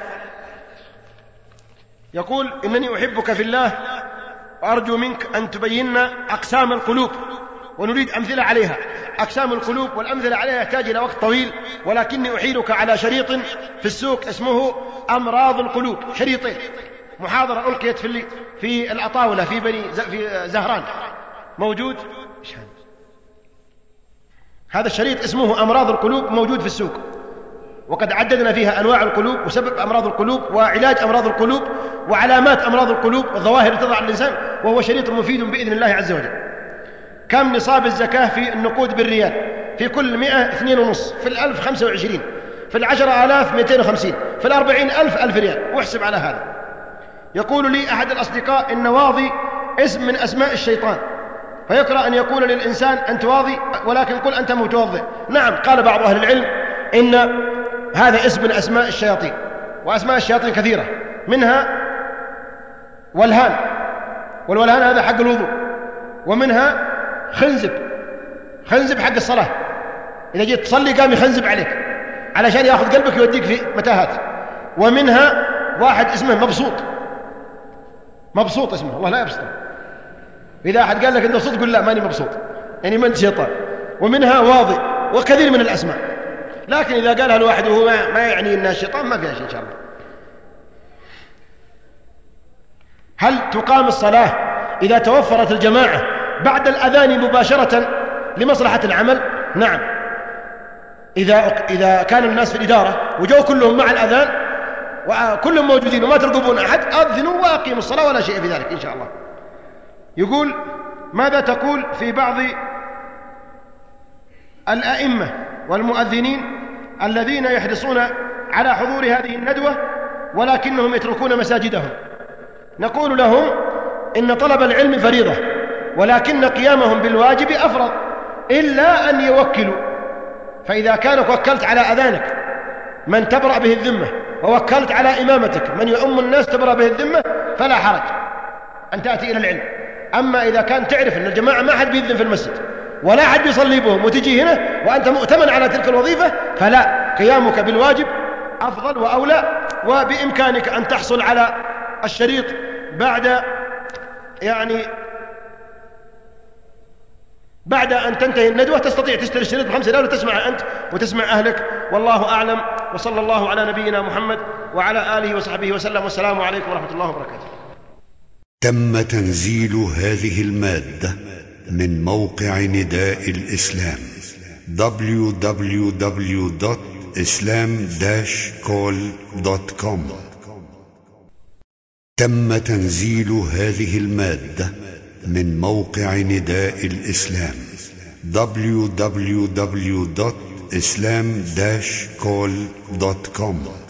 يقول إنني أحبك في الله وأرجو منك أن تبين أقسام القلوب ونريد أمثلة عليها. أقسام القلوب والأمثلة عليها يحتاج إلى وقت طويل، ولكني أحيلك على شريط في السوق اسمه أمراض القلوب، شريطين، محاضرة ألقيت في الأطاولة في زهران، موجود. هذا الشريط اسمه أمراض القلوب، موجود في السوق، وقد عددنا فيها أنواع القلوب وسبب أمراض القلوب وعلاج أمراض القلوب وعلامات أمراض القلوب والظواهر تضع على الإنسان، وهو شريط مفيد بإذن الله عز وجل. كم نصاب الزكاة في النقود بالريال؟ في كل 100 2.5، في 1000 25، في 10,000 250، في 40,000 1000 ريال، واحسب على هذا. يقول لي أحد الأصدقاء إن واضي اسم من أسماء الشيطان، فيكره أن يقول للإنسان أنت واضي ولكن قل أنت متوضئ. نعم، قال بعض أهل العلم إن هذا اسم من أسماء الشياطين، وأسماء الشياطين كثيرة، منها والهان، والولهان هذا حق الوضوء، ومنها خنزب حق الصلاة، إذا جيت تصلي قام يخنزب عليك علشان يأخذ قلبك يوديك في متاهات. ومنها واحد اسمه مبسوط اسمه، الله لا يبسطه، إذا أحد قال لك أنت مبسوط قل لا ماني مبسوط، يعني ما أنت شيطان. ومنها واضي، وكثير من الأسماء، لكن إذا قالها الواحد وهو ما يعني أنها الشيطان ما فيها شيء إن شاء الله. هل تقام الصلاة إذا توفرت الجماعة بعد الأذان مباشرة لمصلحة العمل؟ نعم، إذا كان الناس في الإدارة وجوا كلهم مع الأذان وكلهم موجودين وما ترقبون أحد، أذنوا وأقيموا الصلاة ولا شيء في ذلك إن شاء الله. يقول ماذا تقول في بعض الأئمة والمؤذنين الذين يحرصون على حضور هذه الندوة ولكنهم يتركون مساجدهم؟ نقول لهم إن طلب العلم فريضة، ولكن قيامهم بالواجب أفرض، إلا أن يوكلوا. فإذا كانك وكلت على أذانك من تبرأ به الذمة، ووكلت على إمامتك من يؤم الناس تبرأ به الذمة، فلا حرج أن تأتي إلى العلم. أما إذا كان تعرف أن الجماعة ما حد بيذن في المسجد ولا حد بيصلي بهم وتجي هنا وأنت مؤتمن على تلك الوظيفة، فلا، قيامك بالواجب أفضل وأولى. وبإمكانك أن تحصل على الشريط بعد أن تنتهي الندوة، تستطيع تشتري الشريط ب5 ريال وتسمع أنت وتسمع أهلك، والله أعلم. وصلى الله على نبينا محمد وعلى آله وصحبه وسلم، والسلام عليكم ورحمة الله وبركاته. تم تنزيل هذه المادة من موقع نداء الإسلام www.islam-call.com. تم تنزيل هذه المادة من موقع نداء الإسلام www.islam-call.com.